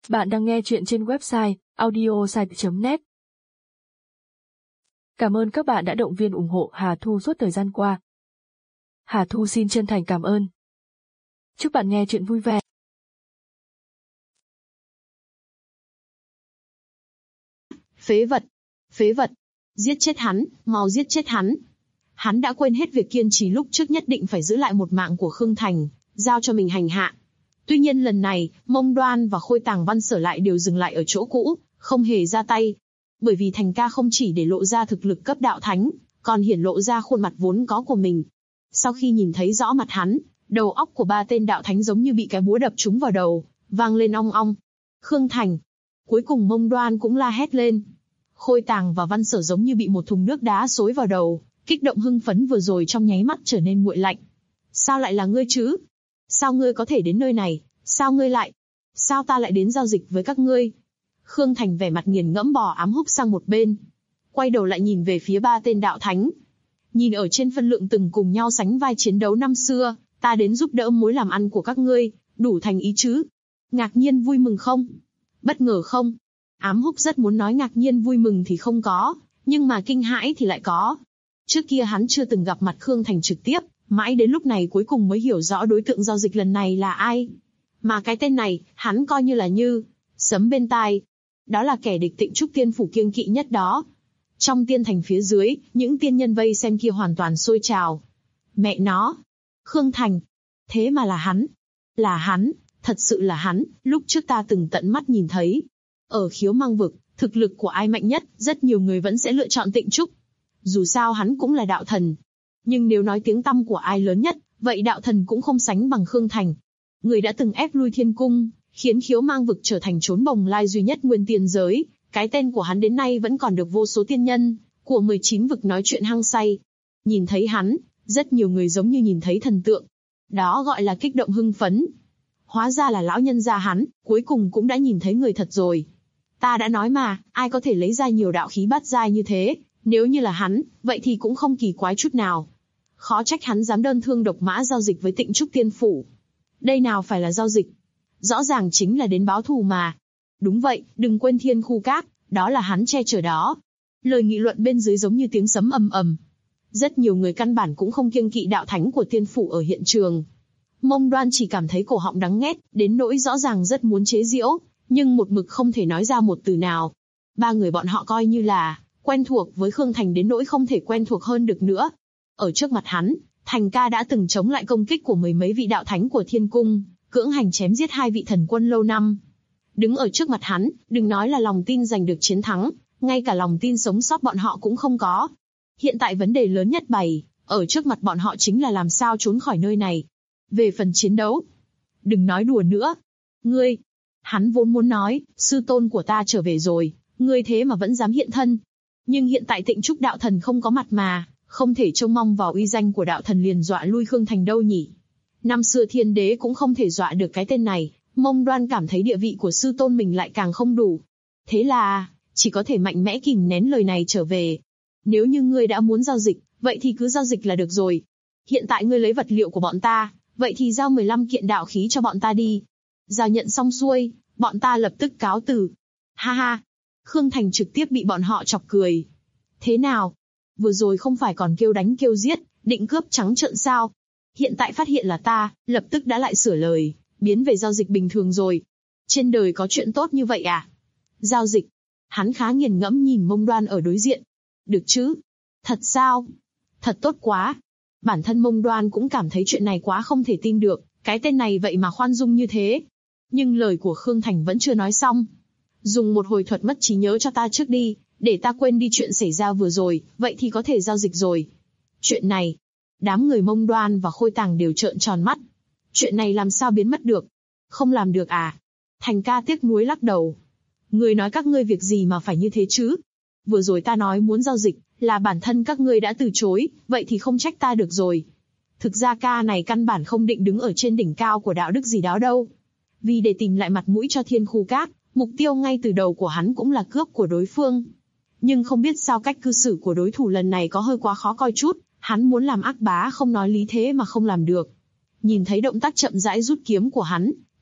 Bạn đang nghe chuyện trên website audiosite.net. Cảm ơn các bạn đã động viên ủng hộ Hà Thu suốt thời gian qua. Hà Thu xin chân thành cảm ơn. Chúc bạn nghe chuyện vui vẻ. Phế vật, giết chết hắn, mau giết chết hắn. Hắn đã quên hết việc kiên trì lúc trước nhất định phải giữ lại một mạng của Khương Thành, giao cho mình hành hạ. Tuy nhiên lần này, Mông Đoan và Khôi Tàng Văn Sở lại đều dừng lại ở chỗ cũ, không hề ra tay. Bởi vì Thành ca không chỉ để lộ ra thực lực cấp đạo thánh, còn hiển lộ ra khuôn mặt vốn có của mình. Sau khi nhìn thấy rõ mặt hắn, đầu óc của ba tên đạo thánh giống như bị cái búa đập trúng vào đầu, vang lên ong ong. Khương Thành. Cuối cùng Mông Đoan cũng la hét lên. Khôi Tàng và Văn Sở giống như bị một thùng nước đá xối vào đầu, kích động hưng phấn vừa rồi trong nháy mắt trở nên nguội lạnh. Sao lại là ngươi chứ? Sao ngươi có thể đến nơi này? Sao ta lại đến giao dịch với các ngươi? Khương Thành vẻ mặt nghiền ngẫm bò ám húc sang một bên. Quay đầu lại nhìn về phía ba tên đạo thánh. Nhìn ở trên phân lượng từng cùng nhau sánh vai chiến đấu năm xưa, ta đến giúp đỡ mối làm ăn của các ngươi, đủ thành ý chứ? Ngạc nhiên vui mừng không? Bất ngờ không? Ám húc rất muốn nói ngạc nhiên vui mừng thì không có, nhưng mà kinh hãi thì lại có. Trước kia hắn chưa từng gặp mặt Khương Thành trực tiếp, mãi đến lúc này cuối cùng mới hiểu rõ đối tượng giao dịch lần này là ai. Mà cái tên này, hắn coi như là như sấm bên tai. Đó là kẻ địch Tịnh Trúc Tiên Phủ kiêng kỵ nhất đó. Trong tiên thành phía dưới, những tiên nhân vây xem kia hoàn toàn sôi trào. Mẹ nó! Khương Thành! Thế mà là hắn! Là hắn! Thật sự là hắn, lúc trước ta từng tận mắt nhìn thấy. Ở Khiếu Mang Vực, thực lực của ai mạnh nhất, rất nhiều người vẫn sẽ lựa chọn Tịnh Trúc. Dù sao hắn cũng là đạo thần. Nhưng nếu nói tiếng tăm của ai lớn nhất, vậy đạo thần cũng không sánh bằng Khương Thành. Người đã từng ép lui thiên cung, khiến Khiếu Mang Vực trở thành chốn bồng lai duy nhất nguyên tiên giới. Cái tên của hắn đến nay vẫn còn được vô số tiên nhân của 19 vực nói chuyện hăng say. Nhìn thấy hắn, rất nhiều người giống như nhìn thấy thần tượng. Đó gọi là kích động hưng phấn. Hóa ra là lão nhân gia hắn, cuối cùng cũng đã nhìn thấy người thật rồi. Ta đã nói mà, ai có thể lấy ra nhiều đạo khí bát giai như thế, nếu như là hắn, vậy thì cũng không kỳ quái chút nào. Khó trách hắn dám đơn thương độc mã giao dịch với Tịnh Trúc Tiên Phủ. Đây nào phải là giao dịch, rõ ràng chính là đến báo thù mà. Đúng vậy, đừng quên Thiên Khu Các, đó là hắn che chở đó. Lời nghị luận bên dưới giống như tiếng sấm ầm ầm. Rất nhiều người căn bản cũng không kiêng kỵ đạo thánh của Tiên Phủ ở hiện trường. Mông Đoan chỉ cảm thấy cổ họng đắng nghét, đến nỗi rõ ràng rất muốn chế giễu, nhưng một mực không thể nói ra một từ nào. Ba người bọn họ coi như là quen thuộc với Khương Thành đến nỗi không thể quen thuộc hơn được nữa. Ở trước mặt hắn, Thành ca đã từng chống lại công kích của mười mấy vị đạo thánh của Thiên Cung, cưỡng hành chém giết hai vị thần quân lâu năm. Đứng ở trước mặt hắn, đừng nói là lòng tin giành được chiến thắng, ngay cả lòng tin sống sót bọn họ cũng không có. Hiện tại vấn đề lớn nhất bày ở trước mặt bọn họ chính là làm sao trốn khỏi nơi này. Về phần chiến đấu, đừng nói đùa nữa. Ngươi, hắn vốn muốn nói, sư tôn của ta trở về rồi, ngươi thế mà vẫn dám hiện thân. Nhưng hiện tại Tịnh Trúc đạo thần không có mặt mà, không thể trông mong vào uy danh của đạo thần liền dọa lui Khương Thành đâu nhỉ. Năm xưa thiên đế cũng không thể dọa được cái tên này, Mông Đoan cảm thấy địa vị của sư tôn mình lại càng không đủ. Thế là, chỉ có thể mạnh mẽ kìm nén lời này trở về. Nếu như ngươi đã muốn giao dịch, vậy thì cứ giao dịch là được rồi. Hiện tại ngươi lấy vật liệu của bọn ta, vậy thì giao 15 kiện đạo khí cho bọn ta đi. Giao nhận xong xuôi, bọn ta lập tức cáo từ. Ha ha! Khương Thành trực tiếp bị bọn họ chọc cười. Thế nào? Vừa rồi không phải còn kêu đánh kêu giết, định cướp trắng trợn sao? Hiện tại phát hiện là ta, lập tức đã lại sửa lời, biến về giao dịch bình thường rồi. Trên đời có chuyện tốt như vậy à? Giao dịch? Hắn khá nghiền ngẫm nhìn Mông Đoan ở đối diện. Được chứ? Thật sao? Thật tốt quá. Bản thân Mông Đoan cũng cảm thấy chuyện này quá không thể tin được, cái tên này vậy mà khoan dung như thế. Nhưng lời của Khương Thành vẫn chưa nói xong. Dùng một hồi thuật mất trí nhớ cho ta trước đi, để ta quên đi chuyện xảy ra vừa rồi, vậy thì có thể giao dịch rồi. Chuyện này, đám người Mông Đoan và Khôi Tàng đều trợn tròn mắt. Chuyện này làm sao biến mất được? Không làm được à? Thành ca tiếc nuối lắc đầu. Người nói các ngươi việc gì mà phải như thế chứ? Vừa rồi ta nói muốn giao dịch, là bản thân các ngươi đã từ chối, vậy thì không trách ta được rồi. Thực ra ca này căn bản không định đứng ở trên đỉnh cao của đạo đức gì đó đâu. Vì để tìm lại mặt mũi cho Thiên Khu Các, mục tiêu ngay từ đầu của hắn cũng là cướp của đối phương. Nhưng không biết sao cách cư xử của đối thủ lần này có hơi quá khó coi chút, hắn muốn làm ác bá không nói lý thế mà không làm được. Nhìn thấy động tác chậm rãi rút kiếm của hắn,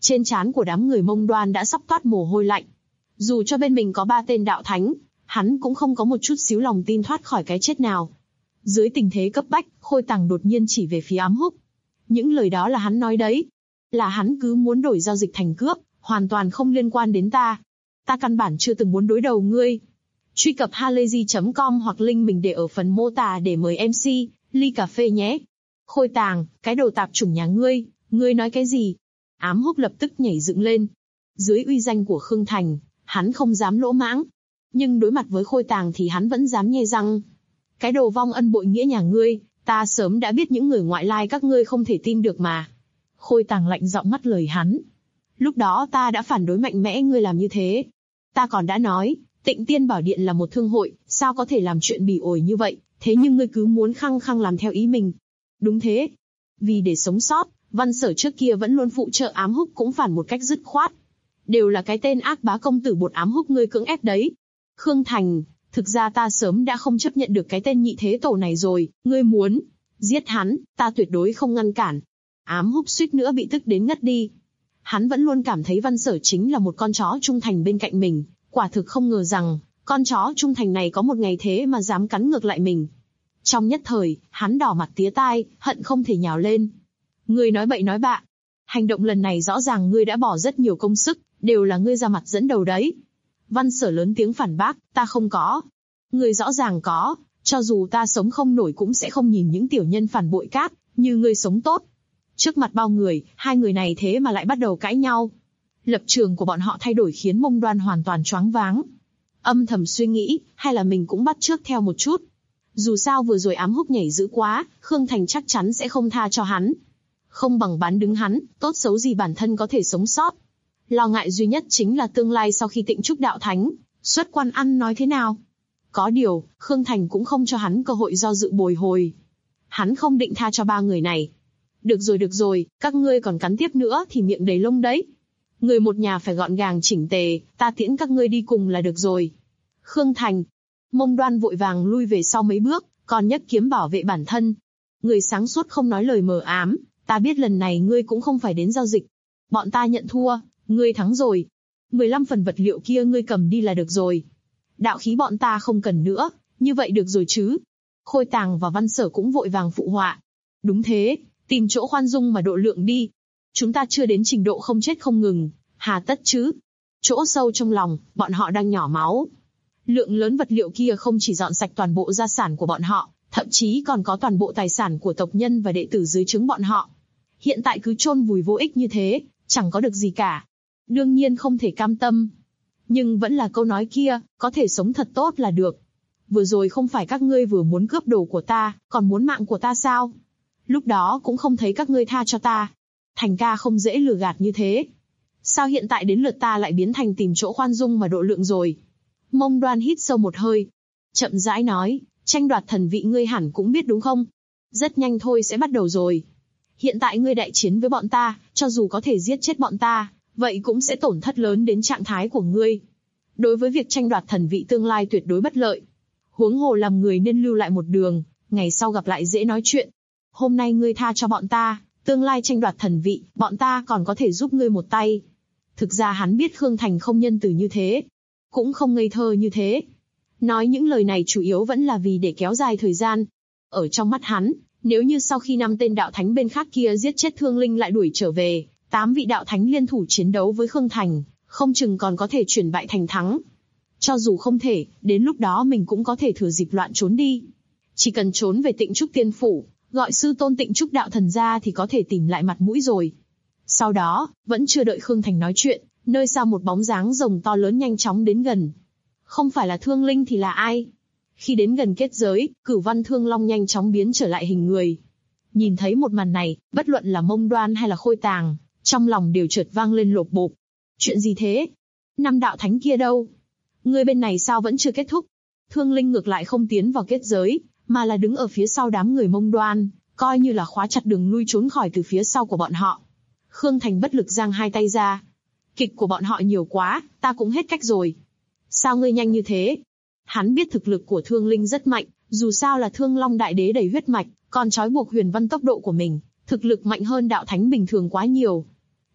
Trên trán của đám người Mông Đoan đã sắp toát mồ hôi lạnh. Dù cho bên mình có 3 tên đạo thánh, hắn cũng không có một chút xíu lòng tin thoát khỏi cái chết nào. Dưới tình thế cấp bách, Khôi Tàng đột nhiên chỉ về phía Ám Húc. Những lời đó là hắn nói đấy. Là hắn cứ muốn đổi giao dịch thành cướp, hoàn toàn không liên quan đến ta. Ta căn bản chưa từng muốn đối đầu ngươi. Truy cập halayzi.com hoặc link mình để ở phần mô tả để mời MC, ly cà phê nhé. Khôi Tàng, cái đồ tạp chủng nhà ngươi nói cái gì? Ám Húc lập tức nhảy dựng lên. Dưới uy danh của Khương Thành, hắn không dám lỗ mãng. Nhưng đối mặt với Khôi Tàng thì hắn vẫn dám nhe răng. Cái đồ vong ân bội nghĩa nhà ngươi, ta sớm đã biết những người ngoại lai các ngươi không thể tin được mà. Khôi Tàng lạnh giọng ngắt lời hắn. Lúc đó ta đã phản đối mạnh mẽ ngươi làm như thế. Ta còn đã nói, Tịnh Tiên Bảo Điện là một thương hội, sao có thể làm chuyện bỉ ổi như vậy, thế nhưng ngươi cứ muốn khăng khăng làm theo ý mình. Đúng thế. Vì để sống sót, Văn Sở trước kia vẫn luôn phụ trợ Ám Húc cũng phản một cách dứt khoát. Đều là cái tên ác bá công tử bột Ám Húc ngươi cưỡng ép đấy. Khương Thành, thực ra ta sớm đã không chấp nhận được cái tên nhị thế tổ này rồi, ngươi muốn giết hắn, ta tuyệt đối không ngăn cản. Ám Húc suýt nữa bị tức đến ngất đi. Hắn vẫn luôn cảm thấy Văn Sở chính là một con chó trung thành bên cạnh mình, quả thực không ngờ rằng, con chó trung thành này có một ngày thế mà dám cắn ngược lại mình. Trong nhất thời, hắn đỏ mặt tía tai, hận không thể nhào lên. Ngươi nói bậy nói bạ. Hành động lần này rõ ràng ngươi đã bỏ rất nhiều công sức, đều là ngươi ra mặt dẫn đầu đấy. Văn Sở lớn tiếng phản bác, ta không có. Ngươi rõ ràng có, cho dù ta sống không nổi cũng sẽ không nhìn những tiểu nhân phản bội cát, như ngươi sống tốt. Trước mặt bao người, hai người này thế mà lại bắt đầu cãi nhau. Lập trường của bọn họ thay đổi khiến Mông Đoan hoàn toàn choáng váng. Âm thầm suy nghĩ, hay là mình cũng bắt chước theo một chút. Dù sao vừa rồi Ám Húc nhảy dữ quá, Khương Thành chắc chắn sẽ không tha cho hắn. Không bằng bán đứng hắn, tốt xấu gì bản thân có thể sống sót. Lo ngại duy nhất chính là tương lai sau khi Tịnh Trúc đạo thánh, xuất quan ăn nói thế nào. Có điều, Khương Thành cũng không cho hắn cơ hội do dự bồi hồi. Hắn không định tha cho 3 người này. Được rồi, các ngươi còn cắn tiếp nữa thì miệng đầy lông đấy. Người một nhà phải gọn gàng chỉnh tề, ta tiễn các ngươi đi cùng là được rồi. Khương Thành. Mông Đoan vội vàng lui về sau mấy bước, còn nhấc kiếm bảo vệ bản thân. Người sáng suốt không nói lời mờ ám, ta biết lần này ngươi cũng không phải đến giao dịch. Bọn ta nhận thua, ngươi thắng rồi. 15 phần vật liệu kia ngươi cầm đi là được rồi. Đạo khí bọn ta không cần nữa, như vậy được rồi chứ. Khôi Tàng và Văn Sở cũng vội vàng phụ họa. Đúng thế, tìm chỗ khoan dung mà độ lượng đi. Chúng ta chưa đến trình độ không chết không ngừng, hà tất chứ. Chỗ sâu trong lòng, bọn họ đang nhỏ máu. Lượng lớn vật liệu kia không chỉ dọn sạch toàn bộ gia sản của bọn họ, thậm chí còn có toàn bộ tài sản của tộc nhân và đệ tử dưới trướng bọn họ. Hiện tại cứ chôn vùi vô ích như thế, chẳng có được gì cả. Đương nhiên không thể cam tâm. Nhưng vẫn là câu nói kia, có thể sống thật tốt là được. Vừa rồi không phải các ngươi vừa muốn cướp đồ của ta, còn muốn mạng của ta sao? Lúc đó cũng không thấy các ngươi tha cho ta. Thành ca không dễ lừa gạt như thế. Sao hiện tại đến lượt ta lại biến thành tìm chỗ khoan dung mà độ lượng rồi? Mông Đoan hít sâu một hơi. Chậm rãi nói, tranh đoạt thần vị ngươi hẳn cũng biết đúng không? Rất nhanh thôi sẽ bắt đầu rồi. Hiện tại ngươi đại chiến với bọn ta, cho dù có thể giết chết bọn ta, vậy cũng sẽ tổn thất lớn đến trạng thái của ngươi. Đối với việc tranh đoạt thần vị tương lai tuyệt đối bất lợi. Huống hồ làm người nên lưu lại một đường, ngày sau gặp lại dễ nói chuyện. Hôm nay ngươi tha cho bọn ta, tương lai tranh đoạt thần vị, bọn ta còn có thể giúp ngươi một tay. Thực ra hắn biết Khương Thành không nhân từ như thế, cũng không ngây thơ như thế. Nói những lời này chủ yếu vẫn là vì để kéo dài thời gian. Ở trong mắt hắn, nếu như sau khi 5 tên đạo thánh bên khác kia giết chết Thương Linh lại đuổi trở về, 8 vị đạo thánh liên thủ chiến đấu với Khương Thành, không chừng còn có thể chuyển bại thành thắng. Cho dù không thể, đến lúc đó mình cũng có thể thừa dịp loạn trốn đi. Chỉ cần trốn về Tịnh Trúc Tiên Phủ, gọi sư tôn Tịnh Trúc đạo thần ra thì có thể tìm lại mặt mũi rồi. Sau đó, vẫn chưa đợi Khương Thành nói chuyện, nơi xa một bóng dáng rồng to lớn nhanh chóng đến gần. Không phải là Thương Linh thì là ai? Khi đến gần kết giới, Cửu Văn Thương Long nhanh chóng biến trở lại hình người. Nhìn thấy một màn này, bất luận là Mông Đoan hay là Khôi Tàng, trong lòng đều chợt vang lên lộp bộp. Chuyện gì thế? 5 đạo thánh kia đâu? Người bên này sao vẫn chưa kết thúc? Thương Linh ngược lại không tiến vào kết giới, mà là đứng ở phía sau đám người Mông Đoan, coi như là khóa chặt đường lui trốn khỏi từ phía sau của bọn họ. Khương Thành bất lực giang hai tay ra. Kịch của bọn họ nhiều quá, ta cũng hết cách rồi. Sao ngươi nhanh như thế? Hắn biết thực lực của Thương Linh rất mạnh, dù sao là Thương Long Đại Đế đầy huyết mạch, còn trói buộc Huyền Văn tốc độ của mình, thực lực mạnh hơn đạo thánh bình thường quá nhiều.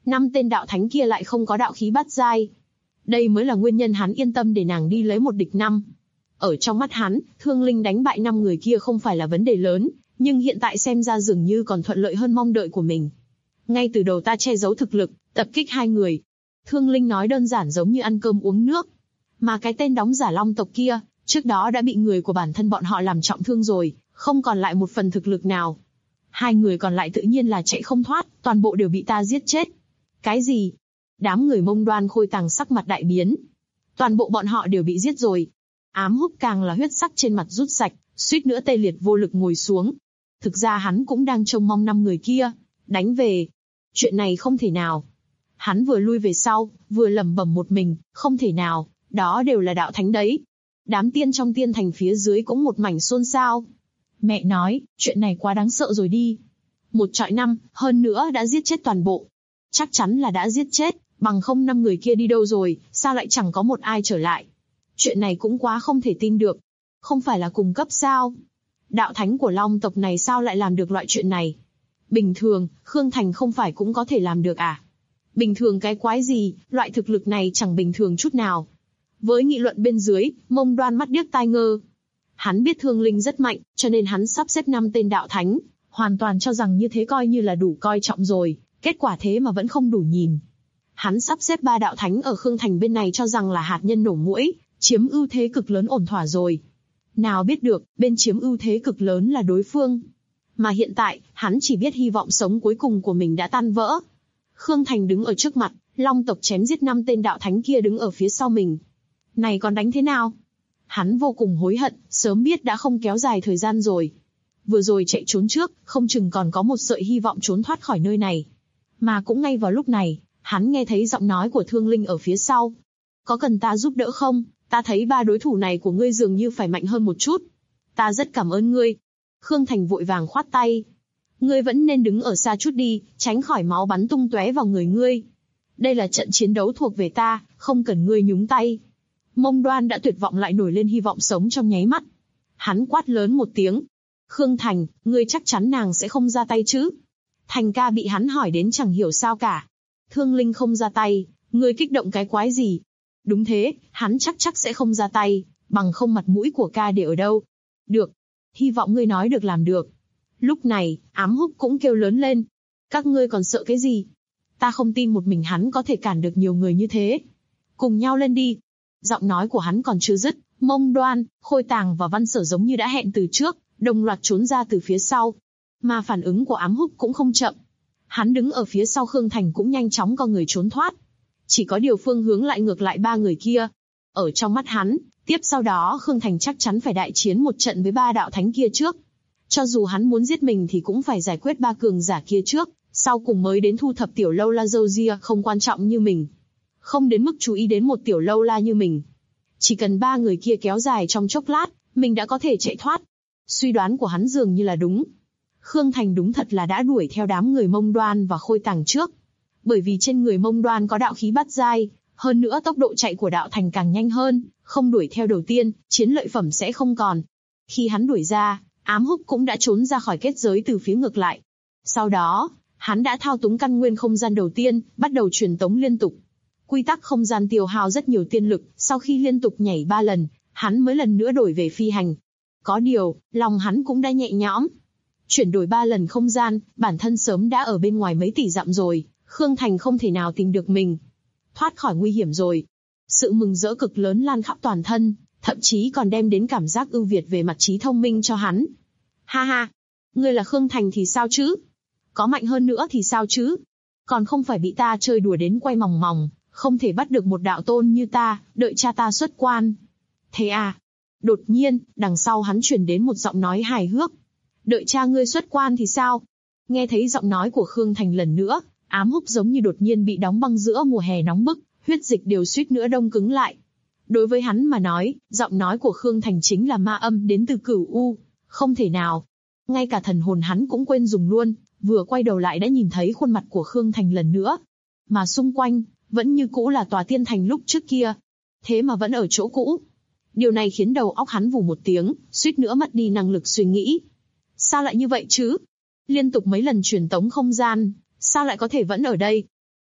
5 tên đạo thánh kia lại không có đạo khí bát giai. Đây mới là nguyên nhân hắn yên tâm để nàng đi lấy một địch 5. Ở trong mắt hắn, Thương Linh đánh bại 5 người kia không phải là vấn đề lớn, nhưng hiện tại xem ra dường như còn thuận lợi hơn mong đợi của mình. Ngay từ đầu ta che giấu thực lực, tập kích 2 người. Thương Linh nói đơn giản giống như ăn cơm uống nước. Mà cái tên đóng giả Long tộc kia, trước đó đã bị người của bản thân bọn họ làm trọng thương rồi, không còn lại một phần thực lực nào. 2 người còn lại tự nhiên là chạy không thoát, toàn bộ đều bị ta giết chết. Cái gì? Đám người Mông Đoan Khôi Tàng sắc mặt đại biến. Toàn bộ bọn họ đều bị giết rồi. Ám Húc càng là huyết sắc trên mặt rút sạch, suýt nữa tê liệt vô lực ngồi xuống. Thực ra hắn cũng đang trông mong 5 người kia đánh về. Chuyện này không thể nào. Hắn vừa lui về sau, vừa lẩm bẩm một mình, không thể nào, đó đều là đạo thánh đấy. Đám tiên trong tiên thành phía dưới cũng một mảnh xôn xao. Mẹ nói, chuyện này quá đáng sợ rồi đi. 1 trọi 5, hơn nữa đã giết chết toàn bộ. Chắc chắn là đã giết chết, bằng không 5 người kia đi đâu rồi, sao lại chẳng có một ai trở lại. Chuyện này cũng quá không thể tin được. Không phải là cùng cấp sao? Đạo thánh của Long tộc này sao lại làm được loại chuyện này? Bình thường, Khương Thành không phải cũng có thể làm được à? Bình thường cái quái gì, loại thực lực này chẳng bình thường chút nào. Với nghị luận bên dưới, Mông Đoan mắt điếc tai ngơ. Hắn biết Thương Linh rất mạnh, cho nên hắn sắp xếp 5 tên đạo thánh, hoàn toàn cho rằng như thế coi như là đủ coi trọng rồi, kết quả thế mà vẫn không đủ nhìn. Hắn sắp xếp 3 đạo thánh ở Khương Thành bên này cho rằng là hạt nhân nổ muỗi, chiếm ưu thế cực lớn ổn thỏa rồi. Nào biết được, bên chiếm ưu thế cực lớn là đối phương. Mà hiện tại, hắn chỉ biết hy vọng sống cuối cùng của mình đã tan vỡ. Khương Thành đứng ở trước mặt, Long tộc chém giết 5 tên đạo thánh kia đứng ở phía sau mình. Này còn đánh thế nào? Hắn vô cùng hối hận, sớm biết đã không kéo dài thời gian rồi. Vừa rồi chạy trốn trước, không chừng còn có một sợi hy vọng trốn thoát khỏi nơi này. Mà cũng ngay vào lúc này, hắn nghe thấy giọng nói của Thương Linh ở phía sau. Có cần ta giúp đỡ không? Ta thấy 3 đối thủ này của ngươi dường như phải mạnh hơn một chút. Ta rất cảm ơn ngươi. Khương Thành vội vàng khoát tay. Ngươi vẫn nên đứng ở xa chút đi, tránh khỏi máu bắn tung tóe vào người ngươi. Đây là trận chiến đấu thuộc về ta, không cần ngươi nhúng tay. Mông Đoan đã tuyệt vọng lại nổi lên hy vọng sống trong nháy mắt. Hắn quát lớn một tiếng. Khương Thành, ngươi chắc chắn nàng sẽ không ra tay chứ? Thành ca bị hắn hỏi đến chẳng hiểu sao cả. Thương Linh không ra tay, ngươi kích động cái quái gì? Đúng thế, hắn chắc sẽ không ra tay, bằng không mặt mũi của ca để ở đâu. Được, hy vọng ngươi nói được làm được. Lúc này, Ám Húc cũng kêu lớn lên. Các ngươi còn sợ cái gì? Ta không tin một mình hắn có thể cản được nhiều người như thế. Cùng nhau lên đi. Giọng nói của hắn còn chưa dứt, Mông Đoan, Khôi Tàng và Văn Sở giống như đã hẹn từ trước, đồng loạt trốn ra từ phía sau. Mà phản ứng của Ám Húc cũng không chậm. Hắn đứng ở phía sau Khương Thành cũng nhanh chóng co người trốn thoát. Chỉ có điều phương hướng lại ngược lại 3 người kia. Ở trong mắt hắn, tiếp sau đó Khương Thành chắc chắn phải đại chiến một trận với 3 đạo thánh kia trước. Cho dù hắn muốn giết mình thì cũng phải giải quyết 3 cường giả kia trước, sau cùng mới đến thu thập tiểu lâu la dâu ria không quan trọng như mình. Không đến mức chú ý đến một tiểu lâu la như mình. Chỉ cần 3 người kia kéo dài trong chốc lát, mình đã có thể chạy thoát. Suy đoán của hắn dường như là đúng. Khương Thành đúng thật là đã đuổi theo đám người Mông Đoan và Khôi Tàng trước. Bởi vì trên người Mông Đoan có đạo khí bát giai, hơn nữa tốc độ chạy của đạo thành càng nhanh hơn, không đuổi theo đầu tiên, chiến lợi phẩm sẽ không còn. Khi hắn đuổi ra, Ám Húc cũng đã trốn ra khỏi kết giới từ phía ngược lại. Sau đó, hắn đã thao túng căn nguyên không gian đầu tiên, bắt đầu truyền tống liên tục. Quy tắc không gian tiêu hao rất nhiều tiên lực, sau khi liên tục nhảy 3 lần, hắn mới lần nữa đổi về phi hành. Có điều, lòng hắn cũng đã nhẹ nhõm. Chuyển đổi 3 lần không gian, bản thân sớm đã ở bên ngoài mấy tỷ dặm rồi, Khương Thành không thể nào tìm được mình. Thoát khỏi nguy hiểm rồi. Sự mừng rỡ cực lớn lan khắp toàn thân, thậm chí còn đem đến cảm giác ưu việt về mặt trí thông minh cho hắn. Ha ha, ngươi là Khương Thành thì sao chứ? Có mạnh hơn nữa thì sao chứ? Còn không phải bị ta chơi đùa đến quay mòng mòng, không thể bắt được một đạo tôn như ta, đợi cha ta xuất quan. Thế à? Đột nhiên, đằng sau hắn truyền đến một giọng nói hài hước. Đợi cha ngươi xuất quan thì sao? Nghe thấy giọng nói của Khương Thành lần nữa, Ám Húc giống như đột nhiên bị đóng băng giữa mùa hè nóng bức, huyết dịch đều suýt nữa đông cứng lại. Đối với hắn mà nói, giọng nói của Khương Thành chính là ma âm đến từ Cửu U, không thể nào. Ngay cả thần hồn hắn cũng quên dùng luôn, vừa quay đầu lại đã nhìn thấy khuôn mặt của Khương Thành lần nữa. Mà xung quanh, vẫn như cũ là tòa tiên thành lúc trước kia. Thế mà vẫn ở chỗ cũ. Điều này khiến đầu óc hắn vù một tiếng, suýt nữa mất đi năng lực suy nghĩ. Sao lại như vậy chứ? Liên tục mấy lần truyền tống không gian, sao lại có thể vẫn ở đây?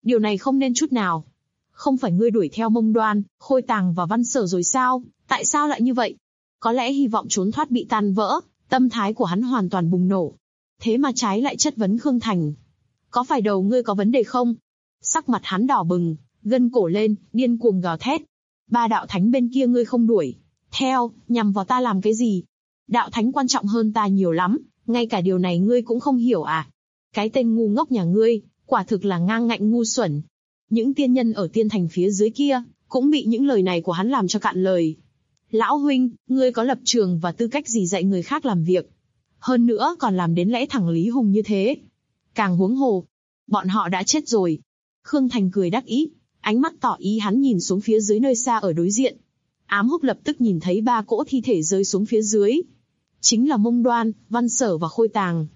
Điều này không nên chút nào. Không phải ngươi đuổi theo Mông Đoan, Khôi Tàng và Văn Sở rồi sao? Tại sao lại như vậy? Có lẽ hy vọng trốn thoát bị tan vỡ, tâm thái của hắn hoàn toàn bùng nổ. Thế mà trái lại chất vấn Khương Thành. Có phải đầu ngươi có vấn đề không? Sắc mặt hắn đỏ bừng, gân cổ lên, điên cuồng gào thét. Ba đạo thánh bên kia ngươi không đuổi theo, nhằm vào ta làm cái gì? Đạo thánh quan trọng hơn ta nhiều lắm, ngay cả điều này ngươi cũng không hiểu à? Cái tên ngu ngốc nhà ngươi, quả thực là ngang ngạnh ngu xuẩn. Những tiên nhân ở tiên thành phía dưới kia, cũng bị những lời này của hắn làm cho cạn lời. Lão huynh, ngươi có lập trường và tư cách gì dạy người khác làm việc? Hơn nữa còn làm đến lẽ thẳng lý hùng như thế. Càng huống hồ, bọn họ đã chết rồi. Khương Thành cười đắc ý, ánh mắt tỏ ý hắn nhìn xuống phía dưới nơi xa ở đối diện. Ám Húc lập tức nhìn thấy 3 cỗ thi thể rơi xuống phía dưới. Chính là Mông Đoan, Văn Sở và Khôi Tàng.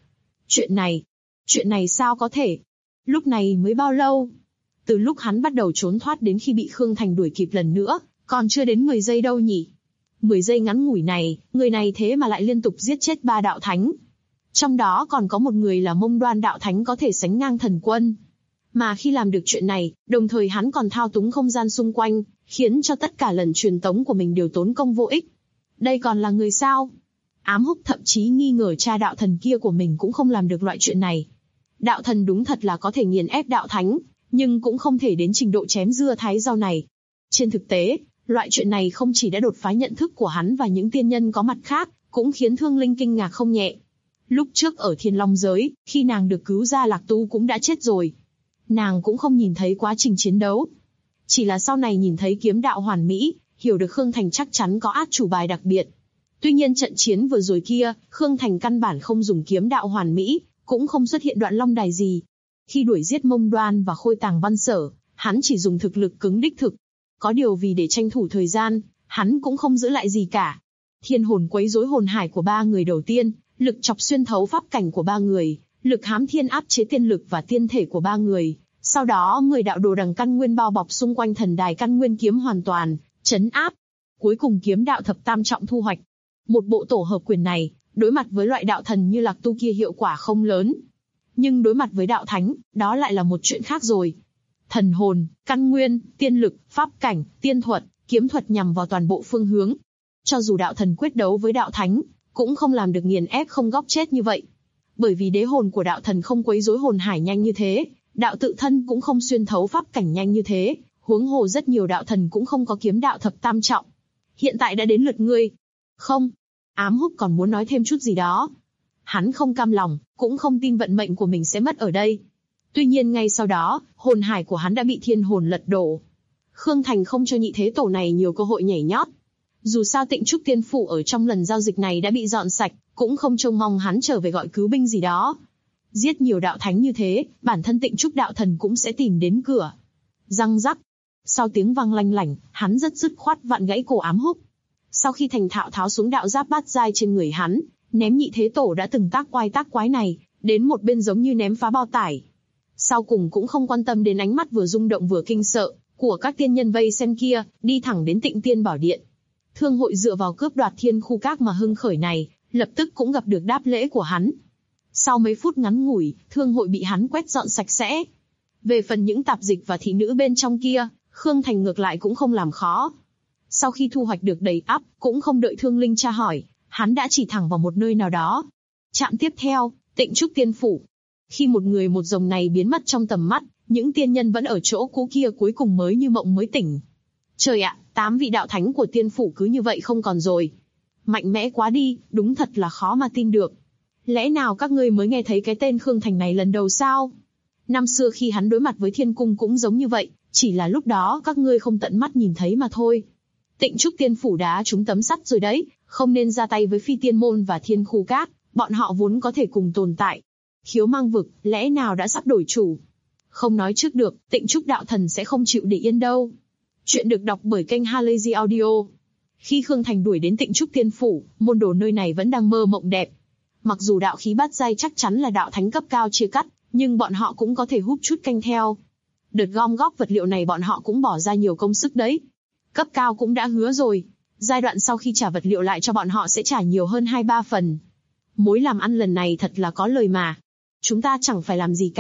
Chuyện này sao có thể? Lúc này mới bao lâu? Từ lúc hắn bắt đầu trốn thoát đến khi bị Khương Thành đuổi kịp lần nữa, còn chưa đến 10 giây đâu nhỉ? 10 giây ngắn ngủi này, người này thế mà lại liên tục giết chết 3 đạo thánh. Trong đó còn có một người là Mông Đoan đạo thánh có thể sánh ngang thần quân. Mà khi làm được chuyện này, đồng thời hắn còn thao túng không gian xung quanh, khiến cho tất cả lần truyền tống của mình đều tốn công vô ích. Đây còn là người sao? Ám Húc thậm chí nghi ngờ cha đạo thần kia của mình cũng không làm được loại chuyện này. Đạo thần đúng thật là có thể nghiền ép đạo thánh, nhưng cũng không thể đến trình độ chém dưa thái rau này. Trên thực tế, loại chuyện này không chỉ đã đột phá nhận thức của hắn và những tiên nhân có mặt khác, cũng khiến Thương Linh kinh ngạc không nhẹ. Lúc trước ở Thiên Long giới, khi nàng được cứu ra Lạc Tu cũng đã chết rồi. Nàng cũng không nhìn thấy quá trình chiến đấu. Chỉ là sau này nhìn thấy kiếm đạo hoàn mỹ, hiểu được Khương Thành chắc chắn có át chủ bài đặc biệt. Tuy nhiên trận chiến vừa rồi kia, Khương Thành căn bản không dùng kiếm đạo hoàn mỹ, cũng không xuất hiện đoạn long đài gì. Khi đuổi giết Mông Đoan và Khôi Tàng Văn Sở, hắn chỉ dùng thực lực cứng đích thực. Có điều vì để tranh thủ thời gian, hắn cũng không giữ lại gì cả. Thiên hồn quấy rối hồn hải của 3 người đầu tiên, lực chọc xuyên thấu pháp cảnh của 3 người, lực hám thiên áp chế tiên lực và tiên thể của 3 người. Sau đó 10 đạo đồ đằng căn nguyên bao bọc xung quanh thần đài căn nguyên kiếm hoàn toàn, chấn áp. Cuối cùng kiếm đạo thập tam trọng thu hoạch. Một bộ tổ hợp quyền này, đối mặt với loại đạo thần như Lạc Tu kia hiệu quả không lớn. Nhưng đối mặt với đạo thánh, đó lại là một chuyện khác rồi. Thần hồn, căn nguyên, tiên lực, pháp cảnh, tiên thuật, kiếm thuật nhằm vào toàn bộ phương hướng. Cho dù đạo thần quyết đấu với đạo thánh, cũng không làm được nghiền ép không góc chết như vậy. Bởi vì đế hồn của đạo thần không quấy rối hồn hải nhanh như thế, đạo tự thân cũng không xuyên thấu pháp cảnh nhanh như thế, huống hồ rất nhiều đạo thần cũng không có kiếm đạo thập tam trọng. Hiện tại đã đến lượt ngươi. Không. Ám Húc còn muốn nói thêm chút gì đó. Hắn không cam lòng, cũng không tin vận mệnh của mình sẽ mất ở đây. Tuy nhiên ngay sau đó, hồn hải của hắn đã bị thiên hồn lật đổ. Khương Thành không cho nhị thế tổ này nhiều cơ hội nhảy nhót. Dù sao Tịnh Trúc Tiên Phủ ở trong lần giao dịch này đã bị dọn sạch, cũng không trông mong hắn trở về gọi cứu binh gì đó. Giết nhiều đạo thánh như thế, bản thân Tịnh Trúc đạo thần cũng sẽ tìm đến cửa. Răng rắc. Sau tiếng vang lanh lảnh, hắn rất dứt khoát vặn gãy cổ Ám Húc. Sau khi thành thạo tháo xuống đạo giáp bát giai trên người hắn, ném nhị thế tổ đã từng tác oai tác quái này, đến một bên giống như ném phá bao tải. Sau cùng cũng không quan tâm đến ánh mắt vừa rung động vừa kinh sợ của các tiên nhân vây xem kia, đi thẳng đến Tịnh Tiên Bảo Điện. Thương hội dựa vào cướp đoạt thiên khu các mà hưng khởi này, lập tức cũng gặp được đáp lễ của hắn. Sau mấy phút ngắn ngủi, thương hội bị hắn quét dọn sạch sẽ. Về phần những tạp dịch và thị nữ bên trong kia, Khương Thành ngược lại cũng không làm khó. Sau khi thu hoạch được đầy ắp, cũng không đợi Thương Linh tra hỏi, hắn đã chỉ thẳng vào một nơi nào đó. Trạm tiếp theo, Tịnh Trúc Tiên Phủ. Khi một người một rồng này biến mất trong tầm mắt, những tiên nhân vẫn ở chỗ cũ kia cuối cùng mới như mộng mới tỉnh. Trời ạ, 8 vị đạo thánh của tiên phủ cứ như vậy không còn rồi. Mạnh mẽ quá đi, đúng thật là khó mà tin được. Lẽ nào các ngươi mới nghe thấy cái tên Khương Thành này lần đầu sao? Năm xưa khi hắn đối mặt với thiên cung cũng giống như vậy, chỉ là lúc đó các ngươi không tận mắt nhìn thấy mà thôi. Tịnh Trúc Tiên Phủ đá trúng tấm sắt rồi đấy, không nên ra tay với Phi Tiên Môn và Thiên Khu Các, bọn họ vốn có thể cùng tồn tại. Khiếu Mang Vực, lẽ nào đã sắp đổi chủ? Không nói trước được, Tịnh Trúc đạo thần sẽ không chịu để yên đâu. Chuyện được đọc bởi kênh Halazy Audio. Khi Khương Thành đuổi đến Tịnh Trúc Tiên Phủ, môn đồ nơi này vẫn đang mơ mộng đẹp. Mặc dù đạo khí bát giai chắc chắn là đạo thánh cấp cao chia cắt, nhưng bọn họ cũng có thể hút chút canh theo. Đợt gom góp vật liệu này bọn họ cũng bỏ ra nhiều công sức đấy. Cấp cao cũng đã hứa rồi, giai đoạn sau khi trả vật liệu lại cho bọn họ sẽ trả nhiều hơn 2-3 phần. Mối làm ăn lần này thật là có lời mà. Chúng ta chẳng phải làm gì cả,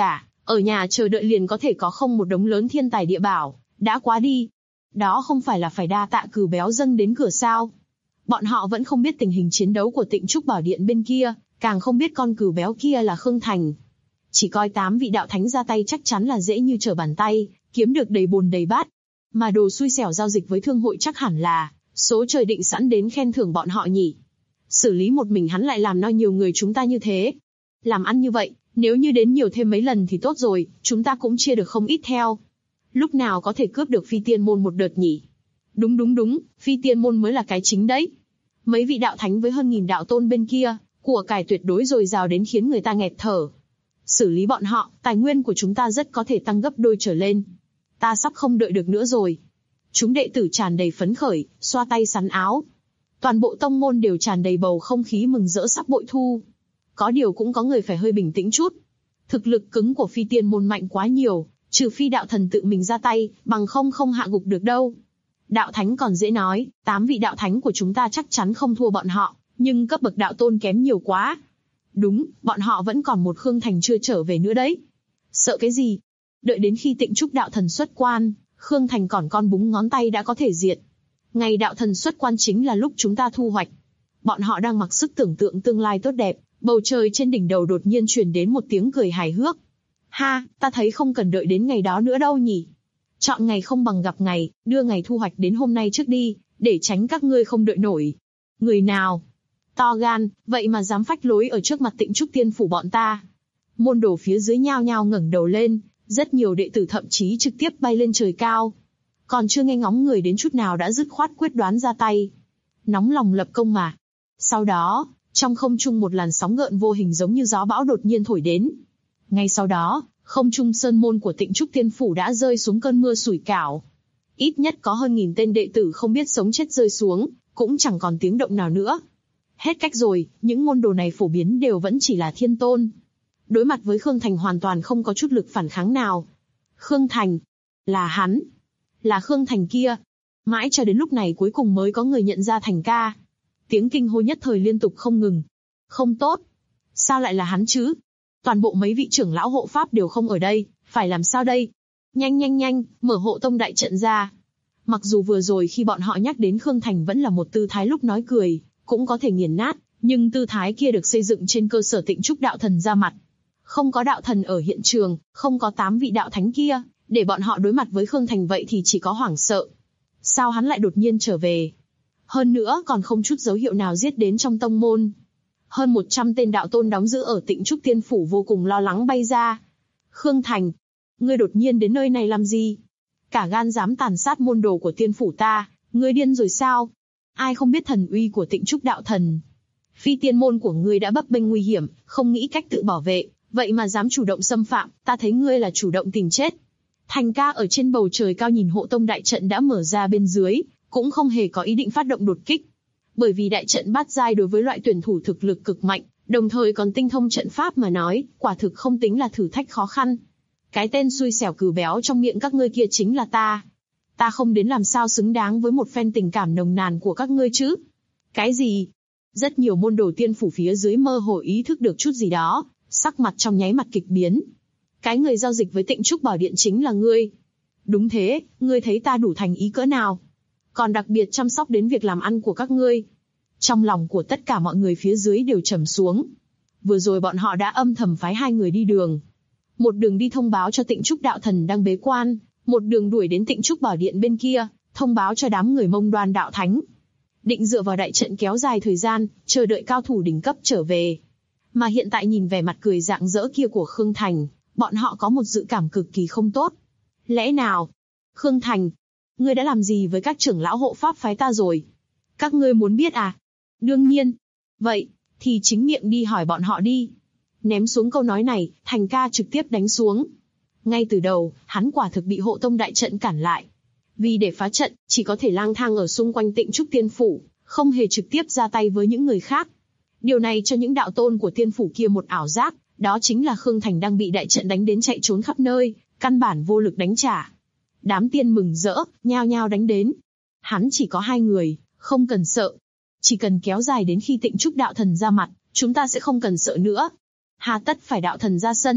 Ở nhà chờ đợi liền có thể có không một đống lớn thiên tài địa bảo, đã quá đi. Đó không phải là phải đa tạ Cừu Béo dâng đến cửa sao? Bọn họ vẫn không biết tình hình chiến đấu của Tịnh Trúc Bảo Điện bên kia, càng không biết con Cừu Béo kia là Khương Thành. Chỉ coi 8 vị đạo thánh ra tay chắc chắn là dễ như trở bàn tay, kiếm được đầy bồn đầy bát. Mà đồ xui xẻo giao dịch với thương hội chắc hẳn là số trời định sẵn đến khen thưởng bọn họ nhỉ. Xử lý một mình hắn lại làm no nhiều người chúng ta như thế. Làm ăn như vậy, nếu như đến nhiều thêm mấy lần thì tốt rồi, chúng ta cũng chia được không ít theo. Lúc nào có thể cướp được Phi Tiên Môn một đợt nhỉ? Đúng, Phi Tiên Môn mới là cái chính đấy. Mấy vị đạo thánh với hơn 1000 đạo tôn bên kia, của cải tuyệt đối dồi dào đến khiến người ta nghẹt thở. Xử lý bọn họ, tài nguyên của chúng ta rất có thể tăng gấp đôi trở lên. Ta sắp không đợi được nữa rồi. Chúng đệ tử tràn đầy phấn khởi, xoa tay sắn áo. Toàn bộ tông môn đều tràn đầy bầu không khí mừng rỡ sắp bội thu. Có điều cũng có người phải hơi bình tĩnh chút. Thực lực cứng của Phi Tiên Môn mạnh quá nhiều, trừ phi đạo thần tự mình ra tay, bằng không hạ gục được đâu. Đạo thánh còn dễ nói, 8 vị đạo thánh của chúng ta chắc chắn không thua bọn họ, nhưng cấp bậc đạo tôn kém nhiều quá. Đúng, bọn họ vẫn còn một Khương Thành chưa trở về nữa đấy. Sợ cái gì? Đợi đến khi Tịnh Trúc đạo thần xuất quan, Khương Thành còn con búng ngón tay đã có thể diệt. Ngày đạo thần xuất quan chính là lúc chúng ta thu hoạch. Bọn họ đang mặc sức tưởng tượng tương lai tốt đẹp, bầu trời trên đỉnh đầu đột nhiên truyền đến một tiếng cười hài hước. Ha, ta thấy không cần đợi đến ngày đó nữa đâu nhỉ. Chọn ngày không bằng gặp ngày, đưa ngày thu hoạch đến hôm nay trước đi, để tránh các ngươi không đợi nổi. Người nào? To gan, vậy mà dám phách lối ở trước mặt Tịnh Trúc Tiên phủ bọn ta. Môn đồ phía dưới nhao nhao ngẩng đầu lên, rất nhiều đệ tử thậm chí trực tiếp bay lên trời cao. Còn chưa nghe ngóng người đến chút nào đã dứt khoát quyết đoán ra tay. Nóng lòng lập công mà. Sau đó, trong không trung một làn sóng gợn vô hình giống như gió bão đột nhiên thổi đến. Ngay sau đó, không trung sơn môn của Tịnh Trúc Tiên phủ đã rơi xuống cơn mưa sủi cảo. Ít nhất có hơn 1000 tên đệ tử không biết sống chết rơi xuống, cũng chẳng còn tiếng động nào nữa. Hết cách rồi, những môn đồ này phổ biến đều vẫn chỉ là thiên tôn. Đối mặt với Khương Thành hoàn toàn không có chút lực phản kháng nào. Khương Thành, là hắn, là Khương Thành kia. Mãi cho đến lúc này cuối cùng mới có người nhận ra Thành ca. Tiếng kinh hô nhất thời liên tục không ngừng. Không tốt, sao lại là hắn chứ? Toàn bộ mấy vị trưởng lão hộ pháp đều không ở đây, phải làm sao đây? Nhanh, mở hộ tông đại trận ra. Mặc dù vừa rồi khi bọn họ nhắc đến Khương Thành vẫn là một tư thái lúc nói cười, cũng có thể nghiền nát, nhưng tư thái kia được xây dựng trên cơ sở Tịnh Trúc đạo thần ra mặt. Không có đạo thần ở hiện trường, không có 8 vị đạo thánh kia, để bọn họ đối mặt với Khương Thành vậy thì chỉ có hoảng sợ. Sao hắn lại đột nhiên trở về? Hơn nữa còn không chút dấu hiệu nào giết đến trong tông môn. Hơn 100 tên đạo tôn đóng giữ ở Tịnh Trúc Tiên phủ vô cùng lo lắng bay ra. Khương Thành, ngươi đột nhiên đến nơi này làm gì? Cả gan dám tàn sát môn đồ của tiên phủ ta, ngươi điên rồi sao? Ai không biết thần uy của Tịnh Trúc đạo thần? Phi tiên môn của ngươi đã bấp bênh nguy hiểm, không nghĩ cách tự bảo vệ, vậy mà dám chủ động xâm phạm, ta thấy ngươi là chủ động tìm chết. Thành ca ở trên bầu trời cao nhìn hộ tông đại trận đã mở ra bên dưới, cũng không hề có ý định phát động đột kích. Bởi vì đại trận bát giai đối với loại tuyển thủ thực lực cực mạnh, đồng thời còn tinh thông trận pháp mà nói, quả thực không tính là thử thách khó khăn. Cái tên xui xẻo Cừu Béo trong miệng các ngươi kia chính là ta. Ta không đến làm sao xứng đáng với một phen tình cảm nồng nàn của các ngươi chứ? Cái gì? Rất nhiều môn đồ tiên phủ phía dưới mơ hồ ý thức được chút gì đó, sắc mặt trong nháy mặt kịch biến. Cái người giao dịch với Tịnh Trúc Bảo Điện chính là ngươi. Đúng thế, ngươi thấy ta đủ thành ý cỡ nào? Còn đặc biệt chăm sóc đến việc làm ăn của các ngươi. Trong lòng của tất cả mọi người phía dưới đều trầm xuống. Vừa rồi bọn họ đã âm thầm phái 2 người đi đường. Một đường đi thông báo cho Tịnh Trúc đạo thần đang bế quan, một đường đuổi đến Tịnh Trúc Bảo Điện bên kia, thông báo cho đám người Mông Đoan đạo thánh. Định dựa vào đại trận kéo dài thời gian, chờ đợi cao thủ đỉnh cấp trở về. Mà hiện tại nhìn vẻ mặt cười rạng rỡ kia của Khương Thành, bọn họ có một dự cảm cực kỳ không tốt. Lẽ nào? Khương Thành, ngươi đã làm gì với các trưởng lão hộ pháp phái ta rồi? Các ngươi muốn biết à? Đương nhiên. Vậy, thì chính miệng đi hỏi bọn họ đi. Ném xuống câu nói này, Thành ca trực tiếp đánh xuống. Ngay từ đầu, hắn quả thực bị hộ tông đại trận cản lại. Vì để phá trận, chỉ có thể lang thang ở xung quanh Tịnh Trúc Tiên phủ, không hề trực tiếp ra tay với những người khác. Điều này cho những đạo tôn của tiên phủ kia một ảo giác, đó chính là Khương Thành đang bị đại trận đánh đến chạy trốn khắp nơi, căn bản vô lực đánh trả. Đám tiên mừng rỡ, nhao nhao đánh đến. Hắn chỉ có 2 người, không cần sợ. Chỉ cần kéo dài đến khi Tịnh Trúc đạo thần ra mặt, chúng ta sẽ không cần sợ nữa. Hà tất phải đạo thần ra sân,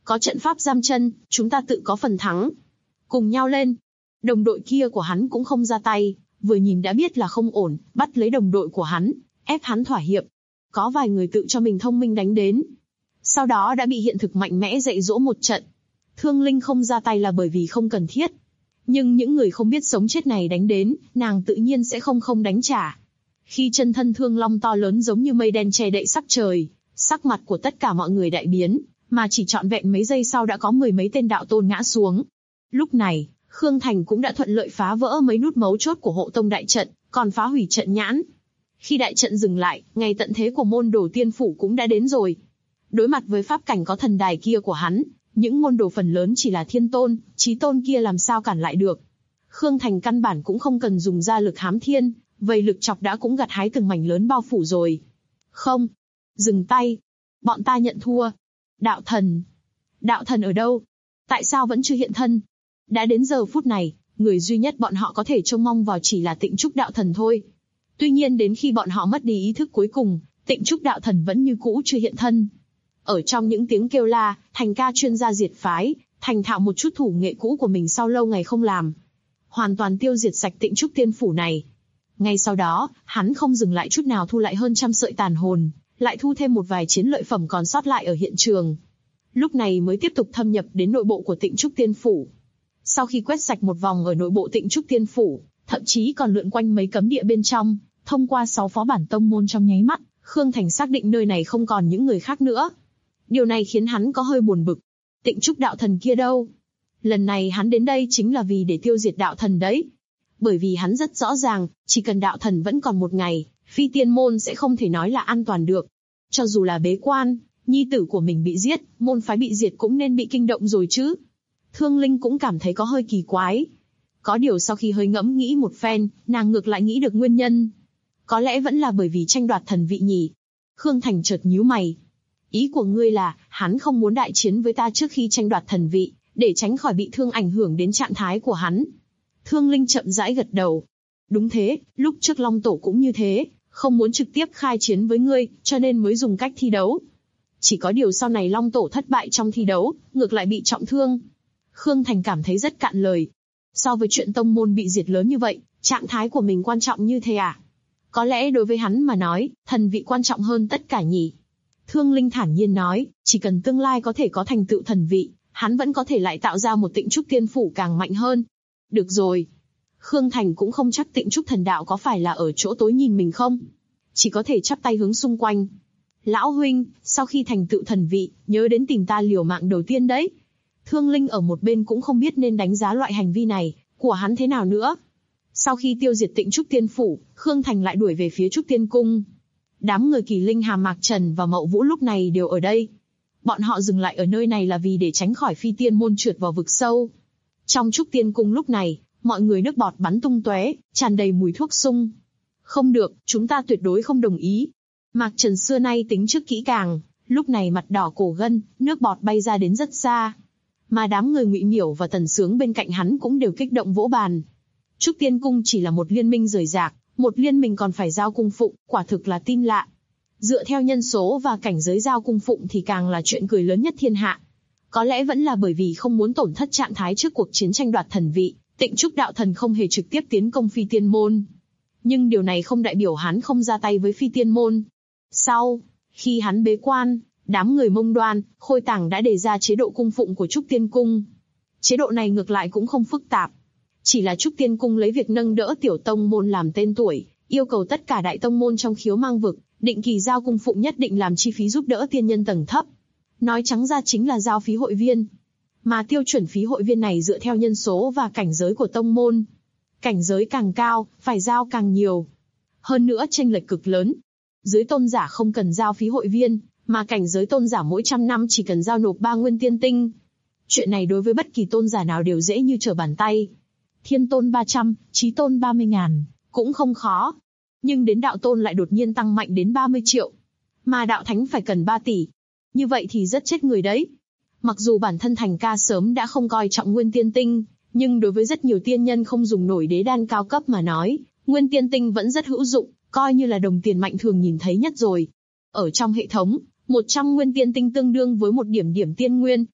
Có trận pháp giam chân, chúng ta tự có phần thắng. Cùng nhau lên. Đồng đội kia của hắn cũng không ra tay, vừa nhìn đã biết là không ổn, bắt lấy đồng đội của hắn, ép hắn thỏa hiệp. Có vài người tự cho mình thông minh đánh đến. Sau đó đã bị hiện thực mạnh mẽ dạy dỗ một trận. Thương Linh không ra tay là bởi vì không cần thiết. Nhưng những người không biết sống chết này đánh đến, nàng tự nhiên sẽ không đánh trả. Khi chân thân Thương Long to lớn giống như mây đen che đậy sắc trời, sắc mặt của tất cả mọi người đại biến, mà chỉ trọn vẹn mấy giây sau đã có mười mấy tên đạo tôn ngã xuống. Lúc này, Khương Thành cũng đã thuận lợi phá vỡ mấy nút mấu chốt của hộ tông đại trận, còn phá hủy trận nhãn. Khi đại trận dừng lại, ngày tận thế của môn đồ tiên phủ cũng đã đến rồi. Đối mặt với pháp cảnh có thần đài kia của hắn, những môn đồ phần lớn chỉ là thiên tôn, chí tôn kia làm sao cản lại được. Khương Thành căn bản cũng không cần dùng ra lực hám thiên, vây lực chọc đã cũng gặt hái từng mảnh lớn bao phủ rồi. Không. Dừng tay. Bọn ta nhận thua. Đạo thần. Đạo thần ở đâu? Tại sao vẫn chưa hiện thân? Đã đến giờ phút này, người duy nhất bọn họ có thể trông mong vào chỉ là Tịnh Trúc đạo thần thôi. Tuy nhiên đến khi bọn họ mất đi ý thức cuối cùng, Tịnh Trúc đạo thần vẫn như cũ chưa hiện thân. Ở trong những tiếng kêu la, Thành ca chuyên gia diệt phái, thành thạo một chút thủ nghệ cũ của mình sau lâu ngày không làm. Hoàn toàn tiêu diệt sạch Tịnh Trúc tiên phủ này. Ngay sau đó, hắn không dừng lại chút nào thu lại hơn trăm sợi tàn hồn, lại thu thêm một vài chiến lợi phẩm còn sót lại ở hiện trường. Lúc này mới tiếp tục thâm nhập đến nội bộ của Tịnh Trúc tiên phủ. Sau khi quét sạch một vòng ở nội bộ Tịnh Trúc tiên phủ, thậm chí còn lượn quanh mấy cấm địa bên trong, thông qua 6 phó bản tông môn trong nháy mắt, Khương Thành xác định nơi này không còn những người khác nữa. Điều này khiến hắn có hơi buồn bực. Tịnh Trúc đạo thần kia đâu? Lần này hắn đến đây chính là vì để tiêu diệt đạo thần đấy. Bởi vì hắn rất rõ ràng, chỉ cần đạo thần vẫn còn một ngày, Phi Tiên môn sẽ không thể nói là an toàn được. Cho dù là bế quan, nhi tử của mình bị giết, môn phái bị diệt cũng nên bị kinh động rồi chứ. Thương Linh cũng cảm thấy có hơi kỳ quái. Có điều sau khi hơi ngẫm nghĩ một phen, nàng ngược lại nghĩ được nguyên nhân. Có lẽ vẫn là bởi vì tranh đoạt thần vị nhỉ. Khương Thành chợt nhíu mày. Ý của ngươi là, hắn không muốn đại chiến với ta trước khi tranh đoạt thần vị, để tránh khỏi bị thương ảnh hưởng đến trạng thái của hắn. Thương Linh chậm rãi gật đầu. Đúng thế, lúc trước Long Tổ cũng như thế, không muốn trực tiếp khai chiến với ngươi, cho nên mới dùng cách thi đấu. Chỉ có điều sau này Long Tổ thất bại trong thi đấu, ngược lại bị trọng thương. Khương Thành cảm thấy rất cạn lời. So với chuyện tông môn bị diệt lớn như vậy, trạng thái của mình quan trọng như thế à? Có lẽ đối với hắn mà nói, thần vị quan trọng hơn tất cả nhỉ. Thương Linh thản nhiên nói, chỉ cần tương lai có thể có thành tựu thần vị, hắn vẫn có thể lại tạo ra một Tịnh Trúc tiên phủ càng mạnh hơn. Được rồi. Khương Thành cũng không chắc Tịnh Trúc thần đạo có phải là ở chỗ tối nhìn mình không. Chỉ có thể chắp tay hướng xung quanh. Lão huynh, sau khi thành tựu thần vị, nhớ đến tìm ta liều mạng đầu tiên đấy. Thương Linh ở một bên cũng không biết nên đánh giá loại hành vi này của hắn thế nào nữa. Sau khi tiêu diệt Tịnh Trúc tiên phủ, Khương Thành lại đuổi về phía Trúc Tiên cung. Đám người Kỳ Linh Hàm Mạc Trần và Mậu Vũ lúc này đều ở đây. Bọn họ dừng lại ở nơi này là vì để tránh khỏi Phi Tiên môn trượt vào vực sâu. Trong Trúc Tiên cung lúc này, mọi người nước bọt bắn tung tóe, tràn đầy mùi thuốc sung. Không được, chúng ta tuyệt đối không đồng ý. Mạc Trần xưa nay tính trước kỹ càng, lúc này mặt đỏ cổ gân, nước bọt bay ra đến rất xa. Mà đám người Ngụy Miểu và Tần Sướng bên cạnh hắn cũng đều kích động vỗ bàn. Trúc Tiên cung chỉ là một liên minh rời rạc, một liên minh còn phải giao cung phụng, quả thực là tin lạ. Dựa theo nhân số và cảnh giới giao cung phụng thì càng là chuyện cười lớn nhất thiên hạ. Có lẽ vẫn là bởi vì không muốn tổn thất trạng thái trước cuộc chiến tranh đoạt thần vị, Tịnh Trúc đạo thần không hề trực tiếp tiến công Phi Tiên môn. Nhưng điều này không đại biểu hắn không ra tay với Phi Tiên môn. Sau, khi hắn bế quan, đám người Mông Đoan, Khôi Tàng đã đề ra chế độ cung phụng của Trúc Tiên cung. Chế độ này ngược lại cũng không phức tạp. Chỉ là Trúc Tiên cung lấy việc nâng đỡ tiểu tông môn làm tên tuổi, yêu cầu tất cả đại tông môn trong Khiếu Mang vực, định kỳ giao cung phụng nhất định làm chi phí giúp đỡ tiên nhân tầng thấp. Nói trắng ra chính là giao phí hội viên. Mà tiêu chuẩn phí hội viên này dựa theo nhân số và cảnh giới của tông môn. Cảnh giới càng cao, phải giao càng nhiều. Hơn nữa chênh lệch cực lớn. Dưới tôn giả không cần giao phí hội viên, mà cảnh giới tôn giả mỗi 100 năm chỉ cần giao nộp 3 nguyên tiên tinh. Chuyện này đối với bất kỳ tôn giả nào đều dễ như trở bàn tay. Thiên tôn 300, chí tôn 30.000, cũng không khó. Nhưng đến đạo tôn lại đột nhiên tăng mạnh đến 30 triệu. Mà đạo thánh phải cần 3 tỷ. Như vậy thì rất chết người đấy. Mặc dù bản thân Thành ca sớm đã không coi trọng nguyên tiên tinh, nhưng đối với rất nhiều tiên nhân không dùng nổi đế đan cao cấp mà nói, nguyên tiên tinh vẫn rất hữu dụng, coi như là đồng tiền mạnh thường nhìn thấy nhất rồi. Ở trong hệ thống, 100 nguyên tiên tinh tương đương với 1 điểm tiên nguyên.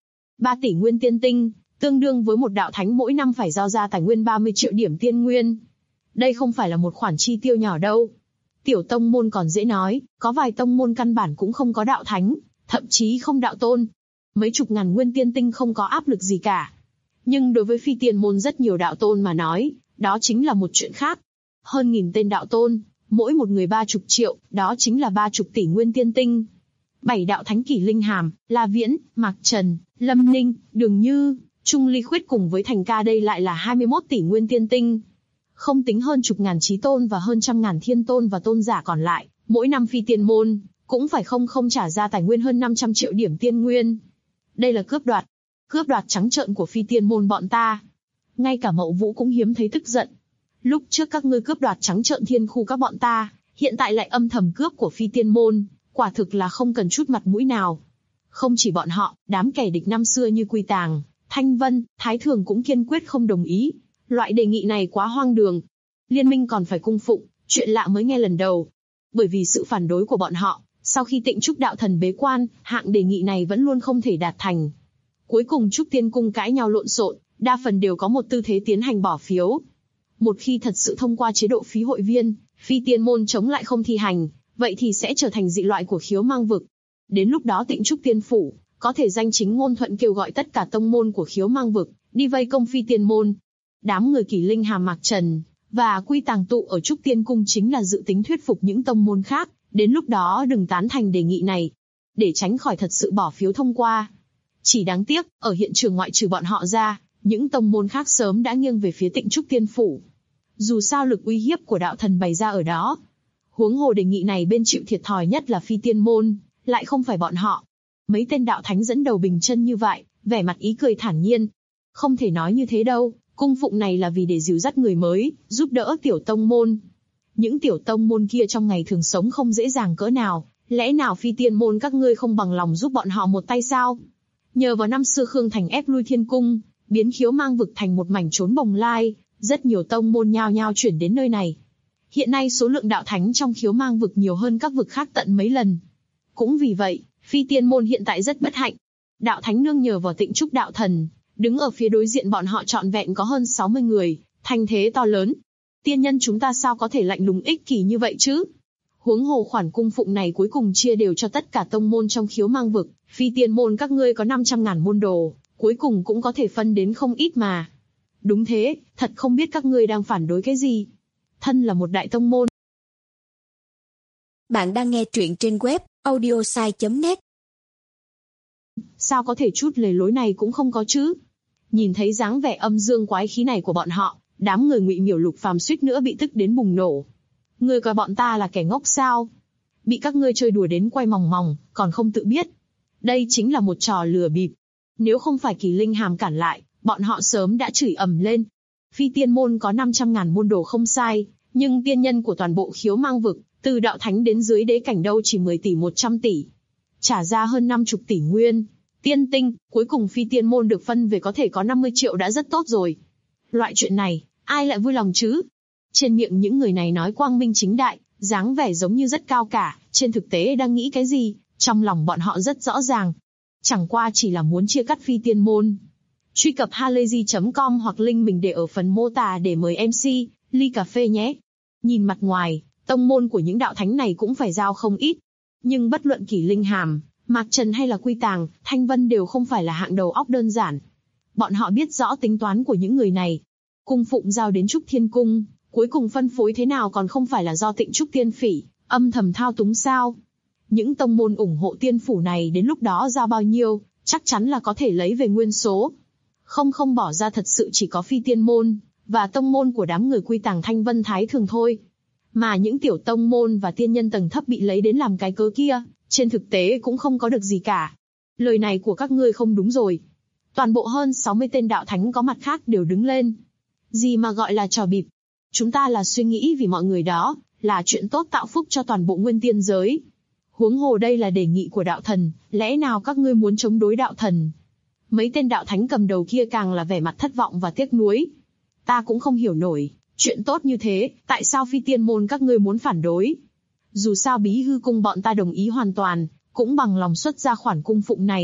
3 tỷ nguyên tiên tinh, tương đương với một đạo thánh mỗi năm phải giao ra tài nguyên 30 triệu điểm tiên nguyên. Đây không phải là một khoản chi tiêu nhỏ đâu. Tiểu tông môn còn dễ nói, có vài tông môn căn bản cũng không có đạo thánh, thậm chí không đạo tôn. Mấy chục ngàn nguyên tiên tinh không có áp lực gì cả. Nhưng đối với phi tiên môn rất nhiều đạo tôn mà nói, đó chính là một chuyện khác. Hơn 1000 tên đạo tôn, mỗi một người 30 triệu, đó chính là 30 tỷ nguyên tiên tinh. 7 đạo thánh Kỷ Linh Hàm, La Viễn, Mạc Trần, Lâm Ninh, Đường Như, Trung Ly Khuyết cùng với Thành Ca đây lại là 21 tỷ nguyên tiên tinh. Không tính hơn chục ngàn chí tôn và hơn trăm ngàn thiên tôn và tôn giả còn lại, mỗi năm phi tiên môn cũng phải không trả ra tài nguyên hơn 500 triệu điểm tiên nguyên. Đây là cướp đoạt trắng trợn của phi tiên môn bọn ta. Ngay cả Mậu Vũ cũng hiếm thấy tức giận. Lúc trước các ngươi cướp đoạt trắng trợn thiên khu các bọn ta, hiện tại lại âm thầm cướp của phi tiên môn, quả thực là không cần chút mặt mũi nào. Không chỉ bọn họ, đám kẻ địch năm xưa như Quy Tàng, Thanh Vân, Thái Thường cũng kiên quyết không đồng ý. Loại đề nghị này quá hoang đường. Liên minh còn phải cung phụng, chuyện lạ mới nghe lần đầu. Bởi vì sự phản đối của bọn họ, sau khi Tịnh Trúc đạo thần bế quan, hạng đề nghị này vẫn luôn không thể đạt thành. Cuối cùng Trúc Tiên Cung cãi nhau lộn xộn, đa phần đều có một tư thế tiến hành bỏ phiếu. Một khi thật sự thông qua chế độ phí hội viên, phi tiên môn chống lại không thi hành, vậy thì sẽ trở thành dị loại của khiếu mang vực. Đến lúc đó Tịnh Trúc Tiên Phủ có thể danh chính ngôn thuận kêu gọi tất cả tông môn của khiếu mang vực đi vây công phi tiên môn. Đám người Kỷ Linh Hàm, Mạc Trần và Quy Tàng tụ ở Trúc Tiên Cung chính là dự tính thuyết phục những tông môn khác, đến lúc đó đừng tán thành đề nghị này, để tránh khỏi thật sự bỏ phiếu thông qua. Chỉ đáng tiếc, ở hiện trường ngoại trừ bọn họ ra, những tông môn khác sớm đã nghiêng về phía Tịnh Trúc Tiên Phủ. Dù sao lực uy hiếp của đạo thần bày ra ở đó. Huống hồ đề nghị này bên chịu thiệt thòi nhất là phi tiên môn, lại không phải bọn họ. Mấy tên đạo thánh dẫn đầu bình chân như vậy, vẻ mặt ý cười thản nhiên. Không thể nói như thế đâu, cung phụng này là vì để dìu dắt người mới, giúp đỡ tiểu tông môn. Những tiểu tông môn kia trong ngày thường sống không dễ dàng cỡ nào, lẽ nào phi tiên môn các ngươi không bằng lòng giúp bọn họ một tay sao? Nhờ vào năm xưa Khương Thành ép lui thiên cung, biến khiếu mang vực thành một mảnh trốn bồng lai, rất nhiều tông môn nhao nhao chuyển đến nơi này. Hiện nay số lượng đạo thánh trong khiếu mang vực nhiều hơn các vực khác tận mấy lần. Cũng vì vậy, phi tiên môn hiện tại rất bất hạnh. Đạo thánh nương nhờ vào Tịnh Trúc đạo thần, đứng ở phía đối diện bọn họ trọn vẹn có hơn 60 người, thành thế to lớn. Tiên nhân chúng ta sao có thể lạnh lùng ích kỷ như vậy chứ? Huống hồ khoản cung phụng này cuối cùng chia đều cho tất cả tông môn trong khiếu mang vực, phi tiên môn các ngươi có 500.000 môn đồ, cuối cùng cũng có thể phân đến không ít mà. Đúng thế, thật không biết các ngươi đang phản đối cái gì. Thân là một đại tông môn. Bạn đang nghe truyện trên web audiosai.net. Sao có thể chút lề lối này cũng không có chứ? Nhìn thấy dáng vẻ âm dương quái khí này của bọn họ, đám người Ngụy Miểu Lục Phàm suýt nữa bị tức đến bùng nổ. Ngươi coi bọn ta là kẻ ngốc sao? Bị các ngươi chơi đùa đến quay mòng mòng, còn không tự biết. Đây chính là một trò lừa bịp. Nếu không phải Kỷ Linh Hàm cản lại, bọn họ sớm đã chửi ầm lên. Phi tiên môn có 500.000 môn đồ không sai, nhưng tiên nhân của toàn bộ khiếu mang vực, từ đạo thánh đến dưới đế cảnh đâu chỉ 10 tỷ 100 tỷ. Trả ra hơn 50 tỷ nguyên. Tiên tinh, cuối cùng phi tiên môn được phân về có thể có 50 triệu đã rất tốt rồi. Loại chuyện này, ai lại vui lòng chứ? Trên miệng những người này nói quang minh chính đại, dáng vẻ giống như rất cao cả, trên thực tế đang nghĩ cái gì, trong lòng bọn họ rất rõ ràng. Chẳng qua chỉ là muốn chia cắt phi tiên môn. Truy cập halayzi.com hoặc link mình để ở phần mô tả để mời MC, ly cà phê nhé. Nhìn mặt ngoài, tông môn của những đạo thánh này cũng phải giao không ít. Nhưng bất luận Kỷ Linh Hàm, Mạc Trần hay là Quy Tàng, Thanh Vân đều không phải là hạng đầu óc đơn giản. Bọn họ biết rõ tính toán của những người này. Cung phụng giao đến Trúc Thiên Cung, cuối cùng phân phối thế nào còn không phải là do Tịnh Trúc Tiên Phỉ âm thầm thao túng sao? Những tông môn ủng hộ tiên phủ này đến lúc đó giao bao nhiêu, chắc chắn là có thể lấy về nguyên số. Không bỏ ra thật sự chỉ có phi tiên môn, và tông môn của đám người Quy Tàng Thanh Vân Thái Thường thôi. Mà những tiểu tông môn và tiên nhân tầng thấp bị lấy đến làm cái cớ kia, trên thực tế cũng không có được gì cả. Lời này của các ngươi không đúng rồi. Toàn bộ hơn 60 tên đạo thánh có mặt khác đều đứng lên. Gì mà gọi là trò bịp? Chúng ta là suy nghĩ vì mọi người đó, là chuyện tốt tạo phúc cho toàn bộ nguyên tiên giới. Huống hồ đây là đề nghị của đạo thần, lẽ nào các ngươi muốn chống đối đạo thần? Mấy tên đạo thánh cầm đầu kia càng là vẻ mặt thất vọng và tiếc nuối. Ta cũng không hiểu nổi, chuyện tốt như thế, tại sao phi tiên môn các ngươi muốn phản đối? Dù sao Bí Hư Cung bọn ta đồng ý hoàn toàn, cũng bằng lòng xuất ra khoản cung phụng này.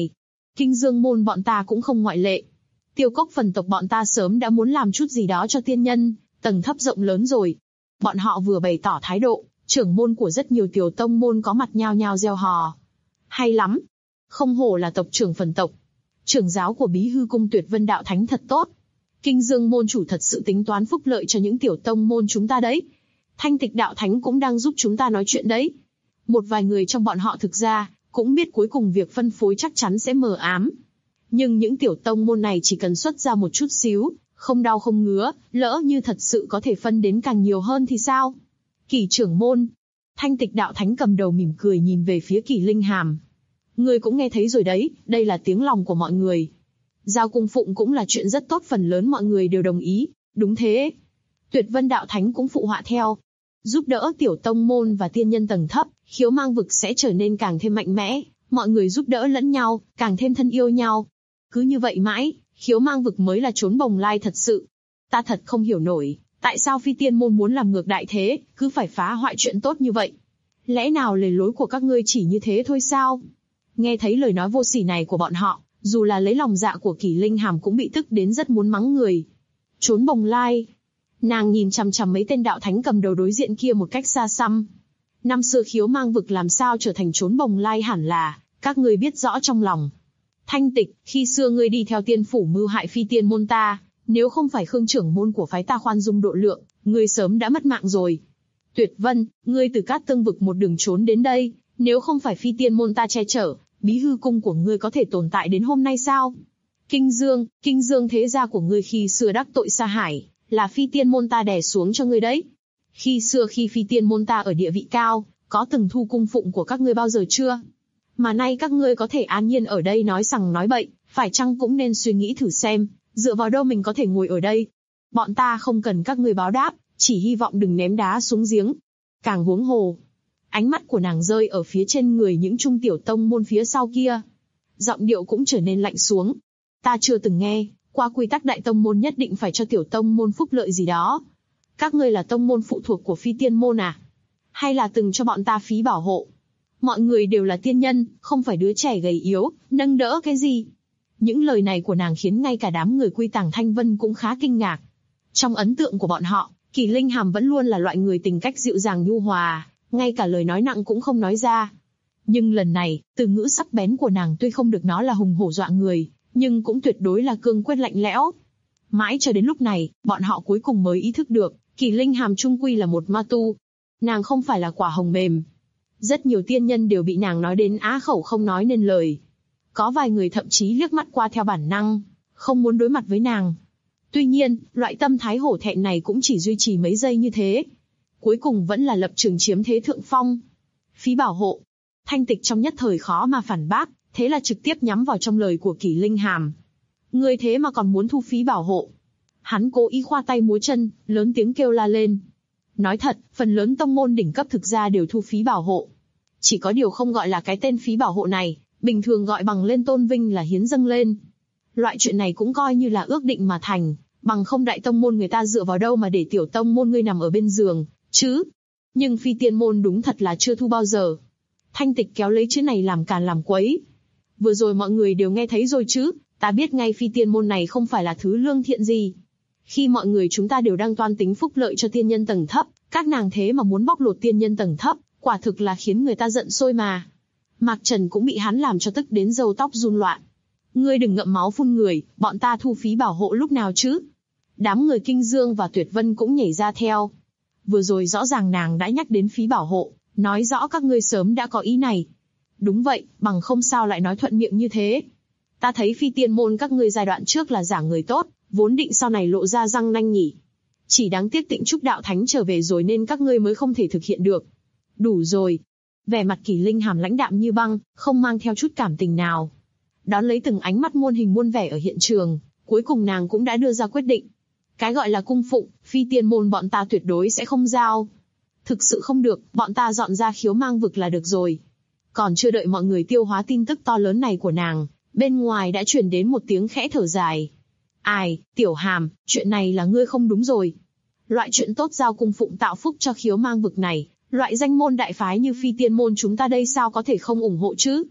Kinh Dương môn bọn ta cũng không ngoại lệ. Tiêu Cốc phần tộc bọn ta sớm đã muốn làm chút gì đó cho tiên nhân, tầng thấp rộng lớn rồi. Bọn họ vừa bày tỏ thái độ, trưởng môn của rất nhiều tiểu tông môn có mặt nhao nhao reo hò. Hay lắm! Không hổ là tộc trưởng phần tộc. Trưởng giáo của Bí Hư Cung Tuyệt Vân Đạo Thánh thật tốt. Kinh Dương môn chủ thật sự tính toán phúc lợi cho những tiểu tông môn chúng ta đấy. Thanh Tịch Đạo Thánh cũng đang giúp chúng ta nói chuyện đấy. Một vài người trong bọn họ thực ra cũng biết cuối cùng việc phân phối chắc chắn sẽ mờ ám. Nhưng những tiểu tông môn này chỉ cần xuất ra một chút xíu, không đau không ngứa, lỡ như thật sự có thể phân đến càng nhiều hơn thì sao? Kỷ trưởng môn. Thanh Tịch Đạo Thánh cầm đầu mỉm cười nhìn về phía Kỷ Linh Hàm. Ngươi cũng nghe thấy rồi đấy, đây là tiếng lòng của mọi người. Giao cung phụng cũng là chuyện rất tốt, phần lớn mọi người đều đồng ý. Đúng thế. Tuyệt Vân Đạo Thánh cũng phụ họa theo. Giúp đỡ tiểu tông môn và tiên nhân tầng thấp, Khiếu Mang vực sẽ trở nên càng thêm mạnh mẽ, mọi người giúp đỡ lẫn nhau, càng thêm thân yêu nhau. Cứ như vậy mãi, Khiếu Mang vực mới là chốn bồng lai thật sự. Ta thật không hiểu nổi, tại sao Phi Tiên môn muốn làm ngược đại thế, cứ phải phá hoại chuyện tốt như vậy. Lẽ nào lề lối của các ngươi chỉ như thế thôi sao? Nghe thấy lời nói vô sỉ này của bọn họ, dù là lấy lòng dạ của Kỷ Linh Hàm cũng bị tức đến rất muốn mắng người. Chốn bồng lai. Nàng nhìn chằm chằm mấy tên đạo thánh cầm đầu đối diện kia một cách xa xăm. Năm xưa Khiếu Mang vực làm sao trở thành chốn bồng lai hẳn là các ngươi biết rõ trong lòng. Thanh Tịch, khi xưa ngươi đi theo tiên phủ mưu hại Phi Tiên môn ta, nếu không phải Khương trưởng môn của phái ta khoan dung độ lượng, ngươi sớm đã mất mạng rồi. Tuyệt Vân, ngươi từ Cát Tương vực một đường trốn đến đây, nếu không phải Phi Tiên môn ta che chở, Bí Hư cung của ngươi có thể tồn tại đến hôm nay sao? Kinh Dương thế gia của ngươi khi xưa đắc tội Sa Hải, là Phi Tiên môn ta đè xuống cho ngươi đấy. Khi xưa khi Phi Tiên môn ta ở địa vị cao, có từng thu cung phụng của các ngươi bao giờ chưa? Mà nay các ngươi có thể an nhiên ở đây nói sằng nói bậy, phải chăng cũng nên suy nghĩ thử xem, dựa vào đâu mình có thể ngồi ở đây? Bọn ta không cần các ngươi báo đáp, chỉ hy vọng đừng ném đá xuống giếng. Càng huống hồ. Ánh mắt của nàng rơi ở phía trên người những trung tiểu tông môn phía sau kia. Giọng điệu cũng trở nên lạnh xuống. Ta chưa từng nghe qua quy tắc đại tông môn nhất định phải cho tiểu tông môn phúc lợi gì đó. Các ngươi là tông môn phụ thuộc của Phi Tiên môn à? Hay là từng cho bọn ta phí bảo hộ? Mọi người đều là tiên nhân, không phải đứa trẻ gầy yếu, nâng đỡ cái gì? Những lời này của nàng khiến ngay cả đám người Quy Tàng Thanh Vân cũng khá kinh ngạc. Trong ấn tượng của bọn họ, Kỷ Linh Hàm vẫn luôn là loại người tình cách dịu dàng nhu hòa, ngay cả lời nói nặng cũng không nói ra. Nhưng lần này, từ ngữ sắc bén của nàng tuy không được nói là hùng hổ dọa người, nhưng cũng tuyệt đối là cương quyết lạnh lẽo. Mãi cho đến lúc này, bọn họ cuối cùng mới ý thức được, Kỷ Linh Hàm chung quy là một ma tu. Nàng không phải là quả hồng mềm. Rất nhiều tiên nhân đều bị nàng nói đến á khẩu không nói nên lời. Có vài người thậm chí liếc mắt qua theo bản năng, không muốn đối mặt với nàng. Tuy nhiên, loại tâm thái hổ thẹn này cũng chỉ duy trì mấy giây như thế. Cuối cùng vẫn là lập trường chiếm thế thượng phong. Phí bảo hộ. Thanh Tịch trong nhất thời khó mà phản bác, thế là trực tiếp nhắm vào trong lời của Kỷ Linh Hàm. Ngươi thế mà còn muốn thu phí bảo hộ? Hắn cố ý khoa tay múa chân, lớn tiếng kêu la lên. Nói thật, phần lớn tông môn đỉnh cấp thực ra đều thu phí bảo hộ. Chỉ có điều không gọi là cái tên phí bảo hộ này, bình thường gọi bằng lên tôn vinh là hiến dâng lên. Loại chuyện này cũng coi như là ước định mà thành, bằng không đại tông môn người ta dựa vào đâu mà để tiểu tông môn ngươi nằm ở bên giường, chứ? Nhưng Phi Tiên môn đúng thật là chưa thu bao giờ. Thanh Tịch kéo lấy chữ này làm càn làm quấy. Vừa rồi mọi người đều nghe thấy rồi chứ, ta biết ngay Phi Tiên môn này không phải là thứ lương thiện gì. Khi mọi người chúng ta đều đang toan tính phúc lợi cho tiên nhân tầng thấp, các nàng thế mà muốn bóc lột tiên nhân tầng thấp, quả thực là khiến người ta giận sôi mà. Mạc Trần cũng bị hắn làm cho tức đến râu tóc run loạn. Ngươi đừng ngậm máu phun người, bọn ta thu phí bảo hộ lúc nào chứ? Đám người Kinh Dương và Tuyệt Vân cũng nhảy ra theo. Vừa rồi rõ ràng nàng đã nhắc đến phí bảo hộ, nói rõ các ngươi sớm đã có ý này. Đúng vậy, bằng không sao lại nói thuận miệng như thế. Ta thấy Phi Tiên môn các ngươi giai đoạn trước là giả người tốt, vốn định sau này lộ ra răng nanh nhỉ. Chỉ đáng tiếc Tịnh Trúc đạo thánh trở về rồi nên các ngươi mới không thể thực hiện được. Đủ rồi. Vẻ mặt Kỷ Linh Hàm lãnh đạm như băng, không mang theo chút cảm tình nào. Đón lấy từng ánh mắt muôn hình muôn vẻ ở hiện trường, cuối cùng nàng cũng đã đưa ra quyết định. Cái gọi là cung phụng, Phi Tiên môn bọn ta tuyệt đối sẽ không giao. Thực sự không được, bọn ta dọn ra Khiếu Mang vực là được rồi. Còn chưa đợi mọi người tiêu hóa tin tức to lớn này của nàng, bên ngoài đã truyền đến một tiếng khẽ thở dài. Ai, Tiểu Hàm, chuyện này là ngươi không đúng rồi. Loại chuyện tốt giao cung phụng tạo phúc cho Khiếu Mang vực này, loại danh môn đại phái như Phi Tiên môn chúng ta đây sao có thể không ủng hộ chứ?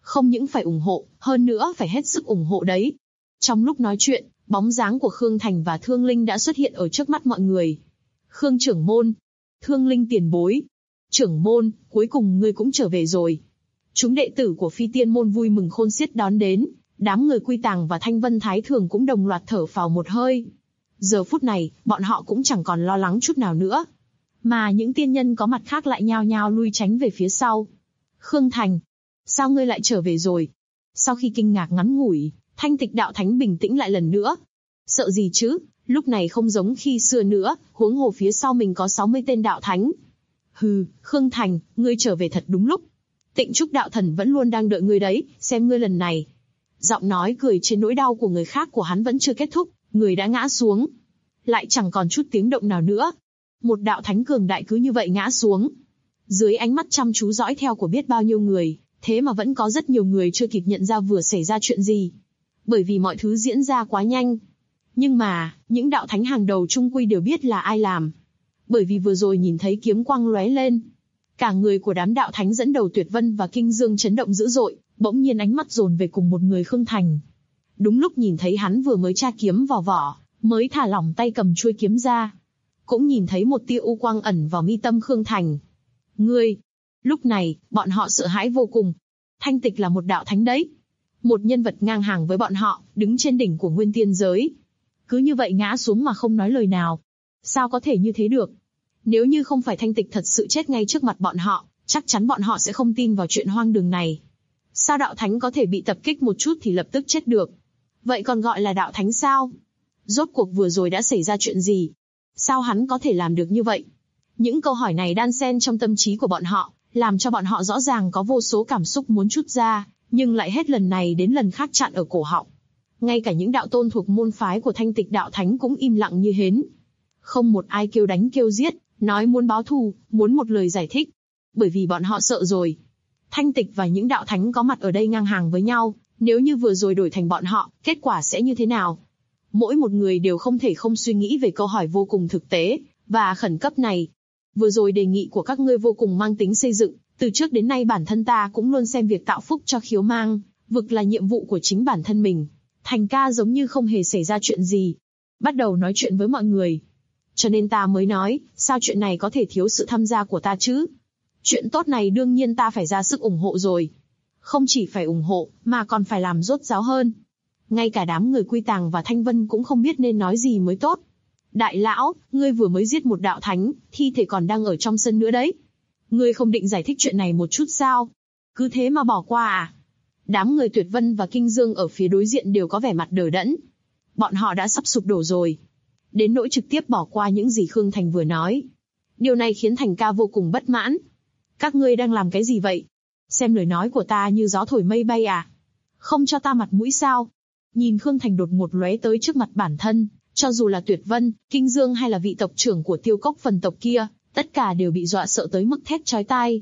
Không những phải ủng hộ, hơn nữa phải hết sức ủng hộ đấy. Trong lúc nói chuyện, bóng dáng của Khương Thành và Thương Linh đã xuất hiện ở trước mắt mọi người. Khương trưởng môn, Thương Linh tiền bối. Trưởng môn, cuối cùng ngươi cũng trở về rồi. Chúng đệ tử của Phi Tiên môn vui mừng khôn xiết đón đến, đám người Quy Tàng và Thanh Vân Thái Thường cũng đồng loạt thở phào một hơi. Giờ phút này, bọn họ cũng chẳng còn lo lắng chút nào nữa. Mà những tiên nhân có mặt khác lại nhao nhao lui tránh về phía sau. Khương Thành, sao ngươi lại trở về rồi? Sau khi kinh ngạc ngắn ngủi, Thanh Tịch đạo thánh bình tĩnh lại lần nữa. Sợ gì chứ, lúc này không giống khi xưa nữa, huống hồ phía sau mình có 60 tên đạo thánh. Hừ, Khương Thành, ngươi trở về thật đúng lúc. Tịnh Trúc đạo thần vẫn luôn đang đợi ngươi đấy, xem ngươi lần này. Giọng nói cười trên nỗi đau của người khác của hắn vẫn chưa kết thúc, người đã ngã xuống. Lại chẳng còn chút tiếng động nào nữa. Một đạo thánh cường đại cứ như vậy ngã xuống. Dưới ánh mắt chăm chú dõi theo của biết bao nhiêu người, thế mà vẫn có rất nhiều người chưa kịp nhận ra vừa xảy ra chuyện gì. Bởi vì mọi thứ diễn ra quá nhanh. Nhưng mà, những đạo thánh hàng đầu chung quy đều biết là ai làm. Bởi vì vừa rồi nhìn thấy kiếm quang lóe lên. Cả người của đám đạo thánh dẫn đầu Tuyệt Vân và Kinh Dương chấn động dữ dội, bỗng nhiên ánh mắt dồn về cùng một người Khương Thành. Đúng lúc nhìn thấy hắn vừa mới tra kiếm vào vỏ, mới thả lỏng tay cầm chuôi kiếm ra. Cũng nhìn thấy một tia u quang ẩn vào mi tâm Khương Thành. Ngươi! Lúc này, bọn họ sợ hãi vô cùng. Thanh Tịch là một đạo thánh đấy. Một nhân vật ngang hàng với bọn họ, đứng trên đỉnh của nguyên tiên giới. Cứ như vậy ngã xuống mà không nói lời nào. Sao có thể như thế được? Nếu như không phải Thanh Tịch thật sự chết ngay trước mặt bọn họ, chắc chắn bọn họ sẽ không tin vào chuyện hoang đường này. Sao đạo thánh có thể bị tập kích một chút thì lập tức chết được? Vậy còn gọi là đạo thánh sao? Rốt cuộc vừa rồi đã xảy ra chuyện gì? Sao hắn có thể làm được như vậy? Những câu hỏi này đan xen trong tâm trí của bọn họ, làm cho bọn họ rõ ràng có vô số cảm xúc muốn trút ra, nhưng lại hết lần này đến lần khác chặn ở cổ họng. Ngay cả những đạo tôn thuộc môn phái của Thanh Tịch đạo thánh cũng im lặng như hến. Không một ai kêu đánh kêu giết, nói muốn báo thù, muốn một lời giải thích. Bởi vì bọn họ sợ rồi. Thanh Tịch và những đạo thánh có mặt ở đây ngang hàng với nhau, nếu như vừa rồi đổi thành bọn họ, kết quả sẽ như thế nào? Mỗi một người đều không thể không suy nghĩ về câu hỏi vô cùng thực tế và khẩn cấp này. Vừa rồi đề nghị của các ngươi vô cùng mang tính xây dựng, từ trước đến nay bản thân ta cũng luôn xem việc tạo phúc cho Khiếu Mang vực là nhiệm vụ của chính bản thân mình. Thành ca giống như không hề xảy ra chuyện gì, bắt đầu nói chuyện với mọi người. Cho nên ta mới nói, sao chuyện này có thể thiếu sự tham gia của ta chứ? Chuyện tốt này đương nhiên ta phải ra sức ủng hộ rồi. Không chỉ phải ủng hộ, mà còn phải làm rốt ráo hơn. Ngay cả đám người Quy Tàng và Thanh Vân cũng không biết nên nói gì mới tốt. Đại lão, ngươi vừa mới giết một đạo thánh, thi thể còn đang ở trong sân nữa đấy. Ngươi không định giải thích chuyện này một chút sao? Cứ thế mà bỏ qua à? Đám người Tuyệt Vân và Kinh Dương ở phía đối diện đều có vẻ mặt đờ đẫn. Bọn họ đã sắp sụp đổ rồi. Đến nỗi trực tiếp bỏ qua những gì Khương Thành vừa nói. Điều này khiến Thành ca vô cùng bất mãn. Các ngươi đang làm cái gì vậy? Xem lời nói của ta như gió thổi mây bay à? Không cho ta mặt mũi sao? Nhìn Khương Thành đột ngột lóe tới trước mặt bản thân, cho dù là Tuyệt Vân, Kinh Dương hay là vị tộc trưởng của Tiêu Cốc phần tộc kia, tất cả đều bị dọa sợ tới mức thét chói tai.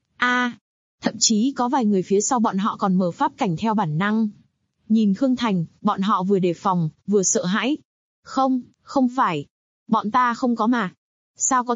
Thậm chí có vài người phía sau bọn họ còn mở pháp cảnh theo bản năng. Nhìn Khương Thành, bọn họ vừa đề phòng, vừa sợ hãi. Không phải. Bọn ta không có mà. Sao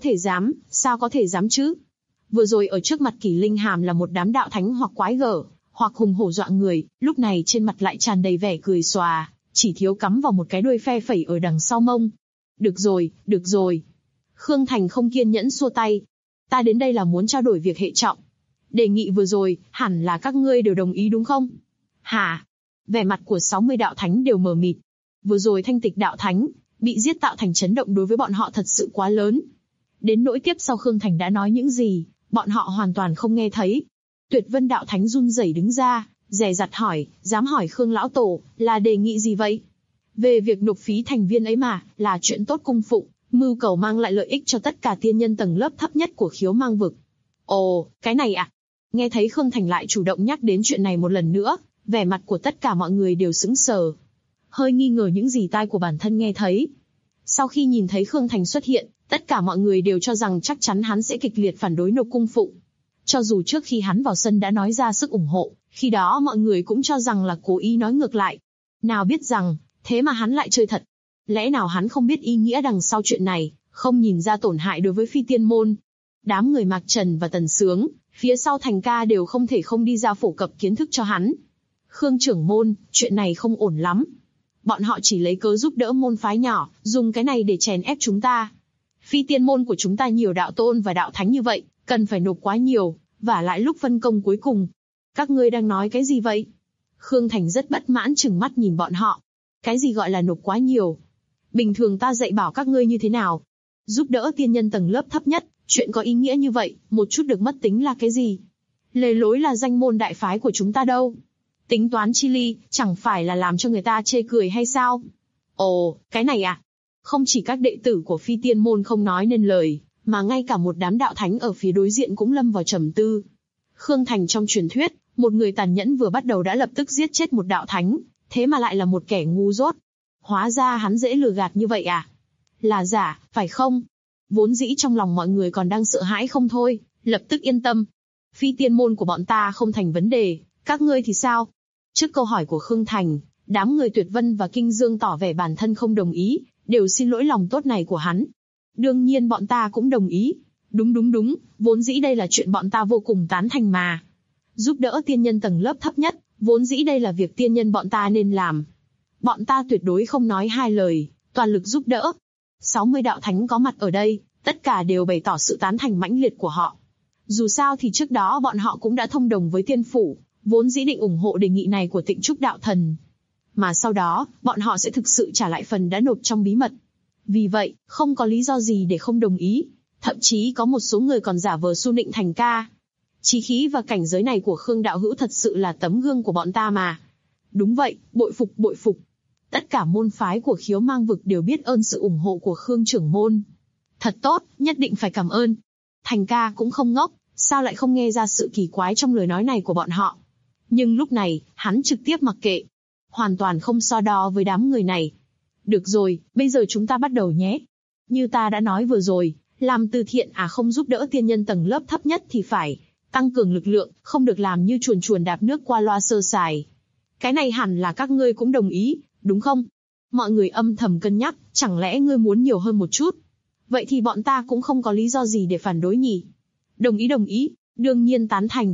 có thể dám chứ? Vừa rồi ở trước mặt Kỷ Linh Hàm là một đám đạo thánh hoặc quái gở, hoặc hùng hổ dọa người, lúc này trên mặt lại tràn đầy vẻ cười xòa, chỉ thiếu cắm vào một cái đuôi phe phẩy ở đằng sau mông. Được rồi. Khương Thành không kiên nhẫn xua tay. Ta đến đây là muốn trao đổi việc hệ trọng. Đề nghị vừa rồi, hẳn là các ngươi đều đồng ý đúng không? Hả? Vẻ mặt của 60 đạo thánh đều mờ mịt. Vừa rồi Thanh Tịch đạo thánh bị giết tạo thành chấn động đối với bọn họ thật sự quá lớn. Đến nỗi tiếp sau Khương Thành đã nói những gì, bọn họ hoàn toàn không nghe thấy. Tuyệt Vân đạo thánh run rẩy đứng ra, dè dặt hỏi, dám hỏi Khương lão tổ, là đề nghị gì vậy? Về việc nộp phí thành viên ấy mà, là chuyện tốt cung phụng, mưu cầu mang lại lợi ích cho tất cả tiên nhân tầng lớp thấp nhất của Khiếu Mang vực. Ồ, cái này à? Nghe thấy Khương Thành lại chủ động nhắc đến chuyện này một lần nữa, vẻ mặt của tất cả mọi người đều sững sờ. Hơi nghi ngờ những gì tai của bản thân nghe thấy. Sau khi nhìn thấy Khương Thành xuất hiện, tất cả mọi người đều cho rằng chắc chắn hắn sẽ kịch liệt phản đối nộp cung phụng. Cho dù trước khi hắn vào sân đã nói ra sức ủng hộ, khi đó mọi người cũng cho rằng là cố ý nói ngược lại. Nào biết rằng, thế mà hắn lại chơi thật. Lẽ nào hắn không biết ý nghĩa đằng sau chuyện này, không nhìn ra tổn hại đối với Phi Tiên môn. Đám người Mạc Trần và Tần Sướng, phía sau Thành ca đều không thể không đi ra phổ cập kiến thức cho hắn. Khương trưởng môn, chuyện này không ổn lắm. Bọn họ chỉ lấy cớ giúp đỡ môn phái nhỏ, dùng cái này để chèn ép chúng ta. Phi tiên môn của chúng ta nhiều đạo tôn và đạo thánh như vậy, cần phải nộp quá nhiều, và lại lúc phân công cuối cùng. Các ngươi đang nói cái gì vậy? Khương Thành rất bất mãn trừng mắt nhìn bọn họ. Cái gì gọi là nộp quá nhiều? Bình thường ta dạy bảo các ngươi như thế nào? Giúp đỡ tiên nhân tầng lớp thấp nhất, chuyện có ý nghĩa như vậy, một chút được mất tính là cái gì? Lề lối là danh môn đại phái của chúng ta đâu. Tính toán chi ly, chẳng phải là làm cho người ta chê cười hay sao? Ồ, cái này à? Không chỉ các đệ tử của phi tiên môn không nói nên lời, mà ngay cả một đám đạo thánh ở phía đối diện cũng lâm vào trầm tư. Khương Thành trong truyền thuyết, một người tàn nhẫn vừa bắt đầu đã lập tức giết chết một đạo thánh, thế mà lại là một kẻ ngu dốt. Hóa ra hắn dễ lừa gạt như vậy à? Là giả, phải không? Vốn dĩ trong lòng mọi người còn đang sợ hãi không thôi, lập tức yên tâm. Phi tiên môn của bọn ta không thành vấn đề, các ngươi thì sao? Trước câu hỏi của Khương Thành, đám người Tuyệt Vân và Kinh Dương tỏ vẻ bản thân không đồng ý, đều xin lỗi lòng tốt này của hắn. Đương nhiên bọn ta cũng đồng ý. Đúng, vốn dĩ đây là chuyện bọn ta vô cùng tán thành mà. Giúp đỡ tiên nhân tầng lớp thấp nhất, vốn dĩ đây là việc tiên nhân bọn ta nên làm. Bọn ta tuyệt đối không nói hai lời, toàn lực giúp đỡ. 60 đạo thánh có mặt ở đây, tất cả đều bày tỏ sự tán thành mãnh liệt của họ. Dù sao thì trước đó bọn họ cũng đã thông đồng với tiên phủ, vốn dĩ định ủng hộ đề nghị này của Tịnh Trúc đạo thần. Mà sau đó, bọn họ sẽ thực sự trả lại phần đã nộp trong bí mật. Vì vậy, không có lý do gì để không đồng ý. Thậm chí có một số người còn giả vờ su nịnh Thành ca. Chí khí và cảnh giới này của Khương đạo hữu thật sự là tấm gương của bọn ta mà. Đúng vậy, bội phục. Tất cả môn phái của Khiếu Mang vực đều biết ơn sự ủng hộ của Khương trưởng môn. Thật tốt, nhất định phải cảm ơn. Thành ca cũng không ngốc, sao lại không nghe ra sự kỳ quái trong lời nói này của bọn họ. Nhưng lúc này, hắn trực tiếp mặc kệ. Hoàn toàn không so đo với đám người này. Được rồi, bây giờ chúng ta bắt đầu nhé. Như ta đã nói vừa rồi, làm từ thiện không giúp đỡ tiên nhân tầng lớp thấp nhất thì phải tăng cường lực lượng, không được làm như chuồn đạp nước qua loa sơ sài. Cái này hẳn là các ngươi cũng đồng ý, đúng không? Mọi người âm thầm cân nhắc, chẳng lẽ ngươi muốn nhiều hơn một chút? Vậy thì bọn ta cũng không có lý do gì để phản đối nhỉ? Đồng ý, đương nhiên tán thành.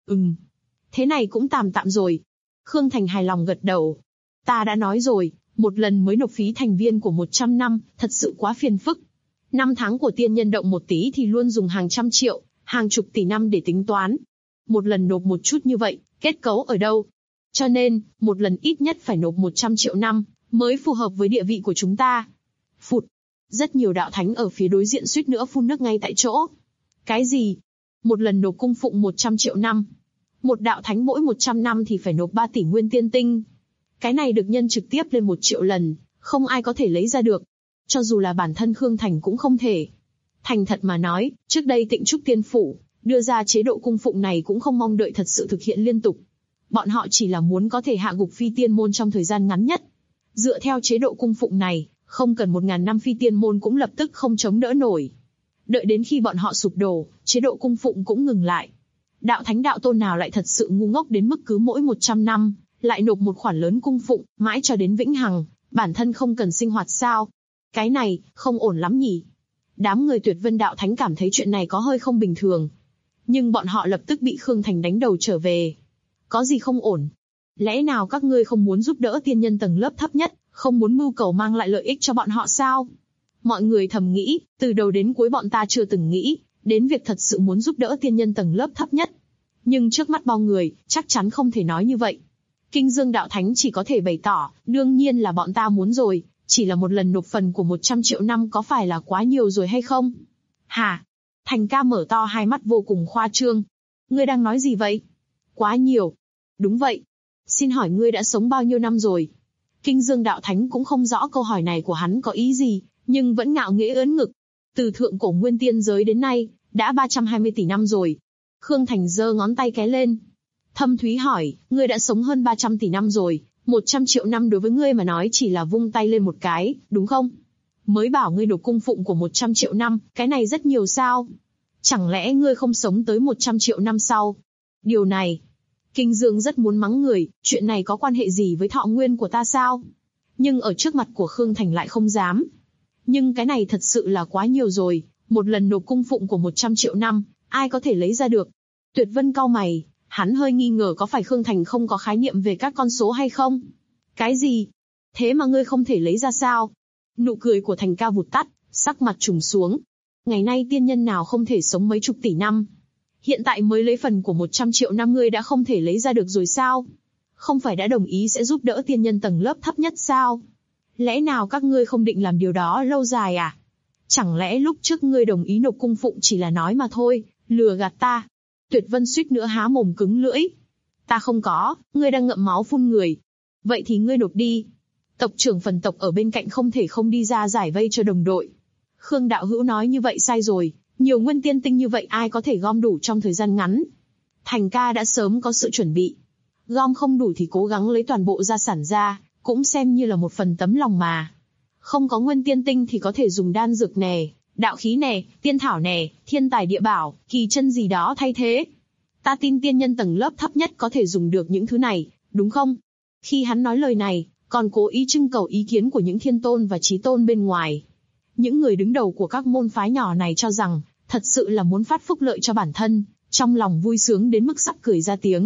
Thế này cũng tạm rồi. Khương Thành hài lòng gật đầu. Ta đã nói rồi, một lần mới nộp phí thành viên của 100 năm, thật sự quá phiền phức. 5 tháng của tiên nhân động 1 tí thì luôn dùng hàng trăm triệu, hàng chục tỷ năm để tính toán. Một lần nộp một chút như vậy, kết cấu ở đâu? Cho nên, một lần ít nhất phải nộp 100 triệu năm, mới phù hợp với địa vị của chúng ta. Phụt! Rất nhiều đạo thánh ở phía đối diện suýt nữa phun nước ngay tại chỗ. Cái gì? Một lần nộp cung phụng 100 triệu năm. Một đạo thánh mỗi 100 năm thì phải nộp 3 tỷ nguyên tiên tinh. Cái này được nhân trực tiếp lên 1 triệu lần, không ai có thể lấy ra được. Cho dù là bản thân Khương Thành cũng không thể. Thành thật mà nói, trước đây Tịnh Trúc Tiên Phủ đưa ra chế độ cung phụng này cũng không mong đợi thật sự thực hiện liên tục. Bọn họ chỉ là muốn có thể hạ gục phi tiên môn trong thời gian ngắn nhất. Dựa theo chế độ cung phụng này, không cần 1000 năm phi tiên môn cũng lập tức không chống đỡ nổi. Đợi đến khi bọn họ sụp đổ, chế độ cung phụng cũng ngừng lại. Đạo thánh đạo tôn nào lại thật sự ngu ngốc đến mức cứ mỗi 100 năm, lại nộp một khoản lớn cung phụng, mãi cho đến vĩnh hằng, bản thân không cần sinh hoạt sao? Cái này, không ổn lắm nhỉ? Đám người Tuyệt Vân đạo thánh cảm thấy chuyện này có hơi không bình thường. Nhưng bọn họ lập tức bị Khương Thành đánh đầu trở về. Có gì không ổn? Lẽ nào các ngươi không muốn giúp đỡ tiên nhân tầng lớp thấp nhất, không muốn mưu cầu mang lại lợi ích cho bọn họ sao? Mọi người thầm nghĩ, từ đầu đến cuối bọn ta chưa từng nghĩ đến việc thật sự muốn giúp đỡ tiên nhân tầng lớp thấp nhất. Nhưng trước mắt bao người, chắc chắn không thể nói như vậy. Kinh Dương đạo thánh chỉ có thể bày tỏ, đương nhiên là bọn ta muốn rồi, chỉ là một lần nộp phần của 100 triệu năm có phải là quá nhiều rồi hay không? Hả? Thành ca mở to hai mắt vô cùng khoa trương. Ngươi đang nói gì vậy? Quá nhiều. Đúng vậy. Xin hỏi ngươi đã sống bao nhiêu năm rồi? Kinh Dương đạo thánh cũng không rõ câu hỏi này của hắn có ý gì, nhưng vẫn ngạo nghễ ưỡn ngực. Từ thượng cổ nguyên tiên giới đến nay, đã 320 tỷ năm rồi. Khương Thành giơ ngón tay cái lên. Thâm Thúy hỏi, ngươi đã sống hơn 300 tỷ năm rồi, 100 triệu năm đối với ngươi mà nói chỉ là vung tay lên một cái, đúng không? Mới bảo ngươi nộp cung phụng của 100 triệu năm, cái này rất nhiều sao? Chẳng lẽ ngươi không sống tới 100 triệu năm sau? Điều này, Kinh Dương rất muốn mắng người, chuyện này có quan hệ gì với thọ nguyên của ta sao? Nhưng ở trước mặt của Khương Thành lại không dám. Nhưng cái này thật sự là quá nhiều rồi, một lần nộp cung phụng của 100 triệu năm, ai có thể lấy ra được? Tuyệt Vân cau mày, hắn hơi nghi ngờ có phải Khương Thành không có khái niệm về các con số hay không? Cái gì? Thế mà ngươi không thể lấy ra sao? Nụ cười của Thành ca vụt tắt, sắc mặt trùng xuống. Ngày nay tiên nhân nào không thể sống mấy chục tỷ năm? Hiện tại mới lấy phần của 100 triệu năm ngươi đã không thể lấy ra được rồi sao? Không phải đã đồng ý sẽ giúp đỡ tiên nhân tầng lớp thấp nhất sao? Lẽ nào các ngươi không định làm điều đó lâu dài à? Chẳng lẽ lúc trước ngươi đồng ý nộp cung phụng chỉ là nói mà thôi, lừa gạt ta? Tuyệt Vân suýt nữa há mồm cứng lưỡi. Ta không có, ngươi đang ngậm máu phun người. Vậy thì ngươi nộp đi. Tộc trưởng phần tộc ở bên cạnh không thể không đi ra giải vây cho đồng đội. Khương đạo hữu nói như vậy sai rồi, nhiều nguyên tiên tinh như vậy ai có thể gom đủ trong thời gian ngắn. Thành ca đã sớm có sự chuẩn bị. Gom không đủ thì cố gắng lấy toàn bộ gia sản ra, cũng xem như là một phần tấm lòng mà. Không có nguyên tiên tinh thì có thể dùng đan dược nè, đạo khí nè, tiên thảo nè, thiên tài địa bảo, kỳ chân gì đó thay thế. Ta tin tiên nhân tầng lớp thấp nhất có thể dùng được những thứ này, đúng không? Khi hắn nói lời này, còn cố ý trưng cầu ý kiến của những thiên tôn và chí tôn bên ngoài. Những người đứng đầu của các môn phái nhỏ này cho rằng, thật sự là muốn phát phúc lợi cho bản thân, trong lòng vui sướng đến mức sắp cười ra tiếng.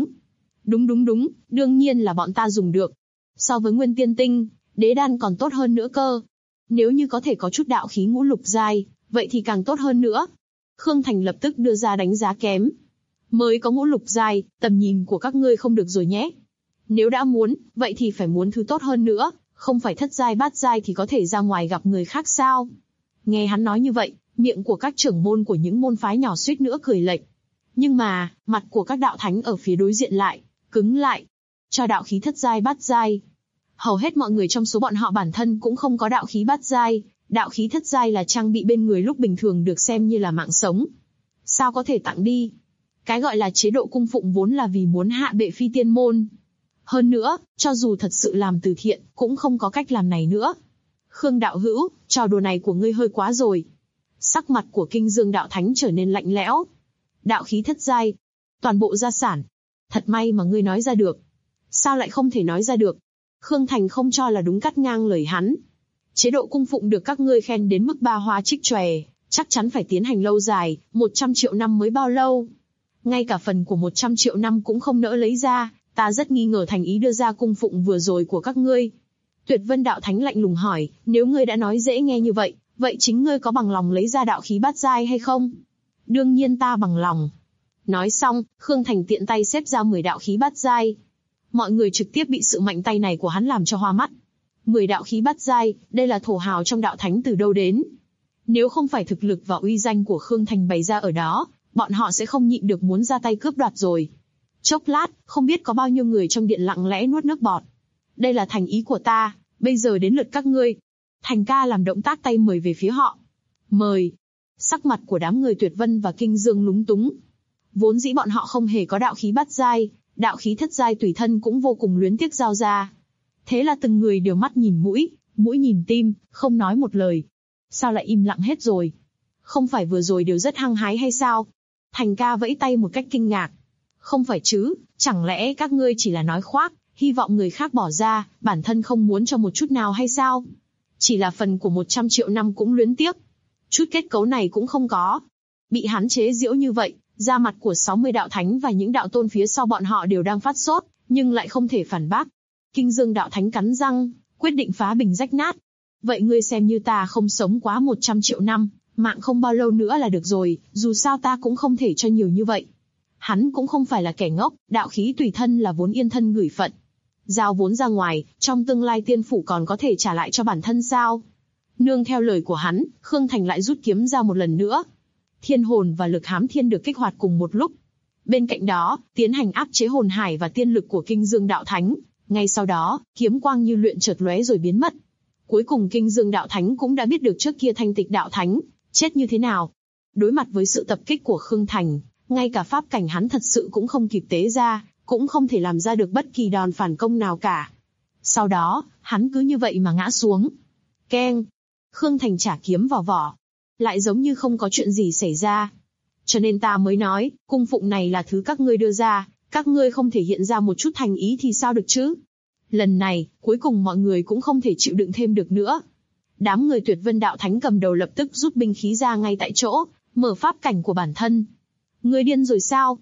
Đúng, đương nhiên là bọn ta dùng được. So với nguyên tiên tinh, đế đan còn tốt hơn nữa cơ. Nếu như có thể có chút đạo khí ngũ lục giai, vậy thì càng tốt hơn nữa. Khương Thành lập tức đưa ra đánh giá kém. Mới có ngũ lục giai, tầm nhìn của các ngươi không được rồi nhé. Nếu đã muốn, vậy thì phải muốn thứ tốt hơn nữa, không phải thất giai bát giai thì có thể ra ngoài gặp người khác sao? Nghe hắn nói như vậy, miệng của các trưởng môn của những môn phái nhỏ suýt nữa cười lệch. Nhưng mà, mặt của các đạo thánh ở phía đối diện lại, cứng lại. Cho đạo khí thất giai bát giai. Hầu hết mọi người trong số bọn họ bản thân cũng không có đạo khí bát giai, đạo khí thất giai là trang bị bên người lúc bình thường được xem như là mạng sống. Sao có thể tặng đi? Cái gọi là chế độ cung phụng vốn là vì muốn hạ bệ phi tiên môn. Hơn nữa, cho dù thật sự làm từ thiện, cũng không có cách làm này nữa. Khương đạo hữu, trò đùa này của ngươi hơi quá rồi. Sắc mặt của Kinh Dương đạo thánh trở nên lạnh lẽo. Đạo khí thất giai, toàn bộ gia sản. Thật may mà ngươi nói ra được. Sao lại không thể nói ra được? Khương Thành không cho là đúng, cắt ngang lời hắn. Chế độ cung phụng được các ngươi khen đến mức ba hoa trích chòe, chắc chắn phải tiến hành lâu dài, 100 triệu năm mới bao lâu. Ngay cả phần của 100 triệu năm cũng không nỡ lấy ra, ta rất nghi ngờ thành ý đưa ra cung phụng vừa rồi của các ngươi. Tuyệt Vân đạo thánh lạnh lùng hỏi, nếu ngươi đã nói dễ nghe như vậy, vậy chính ngươi có bằng lòng lấy ra đạo khí bát giai hay không? Đương nhiên ta bằng lòng. Nói xong, Khương Thành tiện tay xếp ra 10 đạo khí bát giai. Mọi người trực tiếp bị sự mạnh tay này của hắn làm cho hoa mắt. 10 đạo khí bát giai, đây là thổ hào trong đạo thánh từ đâu đến? Nếu không phải thực lực và uy danh của Khương Thành bày ra ở đó, bọn họ sẽ không nhịn được muốn ra tay cướp đoạt rồi. Chốc lát, không biết có bao nhiêu người trong điện lặng lẽ nuốt nước bọt. Đây là thành ý của ta, bây giờ đến lượt các ngươi. Thành ca làm động tác tay mời về phía họ. Mời. Sắc mặt của đám người Tuyệt Vân và Kinh Dương lúng túng. Vốn dĩ bọn họ không hề có đạo khí bát giai, đạo khí thất giai tùy thân cũng vô cùng luyến tiếc giao ra. Thế là từng người đều mắt nhìn mũi, mũi nhìn tim, không nói một lời. Sao lại im lặng hết rồi? Không phải vừa rồi đều rất hăng hái hay sao? Thành ca vẫy tay một cách kinh ngạc. Không phải chứ, chẳng lẽ các ngươi chỉ là nói khoác, hy vọng người khác bỏ ra, bản thân không muốn cho một chút nào hay sao? Chỉ là phần của 100 triệu năm cũng luyến tiếc. Chút kết cấu này cũng không có. Bị hắn chế giễu như vậy, da mặt của 60 đạo thánh và những đạo tôn phía sau bọn họ đều đang phát sốt, nhưng lại không thể phản bác. Kinh Dương đạo thánh cắn răng, quyết định phá bình rách nát. Vậy ngươi xem như ta không sống quá 100 triệu năm, mạng không bao lâu nữa là được rồi, dù sao ta cũng không thể cho nhiều như vậy. Hắn cũng không phải là kẻ ngốc, đạo khí tùy thân là vốn yên thân gửi phận. Giao vốn ra ngoài, trong tương lai tiên phủ còn có thể trả lại cho bản thân sao? Nương theo lời của hắn, Khương Thành lại rút kiếm ra một lần nữa. Thiên hồn và lực hám thiên được kích hoạt cùng một lúc. Bên cạnh đó, tiến hành áp chế hồn hải và tiên lực của Kinh Dương đạo thánh. Ngay sau đó, kiếm quang như luyện chợt lóe rồi biến mất. Cuối cùng Kinh Dương đạo thánh cũng đã biết được trước kia Thanh Tịch đạo thánh chết như thế nào. Đối mặt với sự tập kích của Khương Thành, ngay cả pháp cảnh hắn thật sự cũng không kịp tế ra, cũng không thể làm ra được bất kỳ đòn phản công nào cả. Sau đó, hắn cứ như vậy mà ngã xuống. Keng! Khương Thành trả kiếm vào vỏ. Lại giống như không có chuyện gì xảy ra. Cho nên ta mới nói, cung phụng này là thứ các ngươi đưa ra, các ngươi không thể hiện ra một chút thành ý thì sao được chứ? Lần này, cuối cùng mọi người cũng không thể chịu đựng thêm được nữa. Đám người Tuyệt Vân đạo thánh cầm đầu lập tức rút binh khí ra ngay tại chỗ, mở pháp cảnh của bản thân. Ngươi điên rồi sao?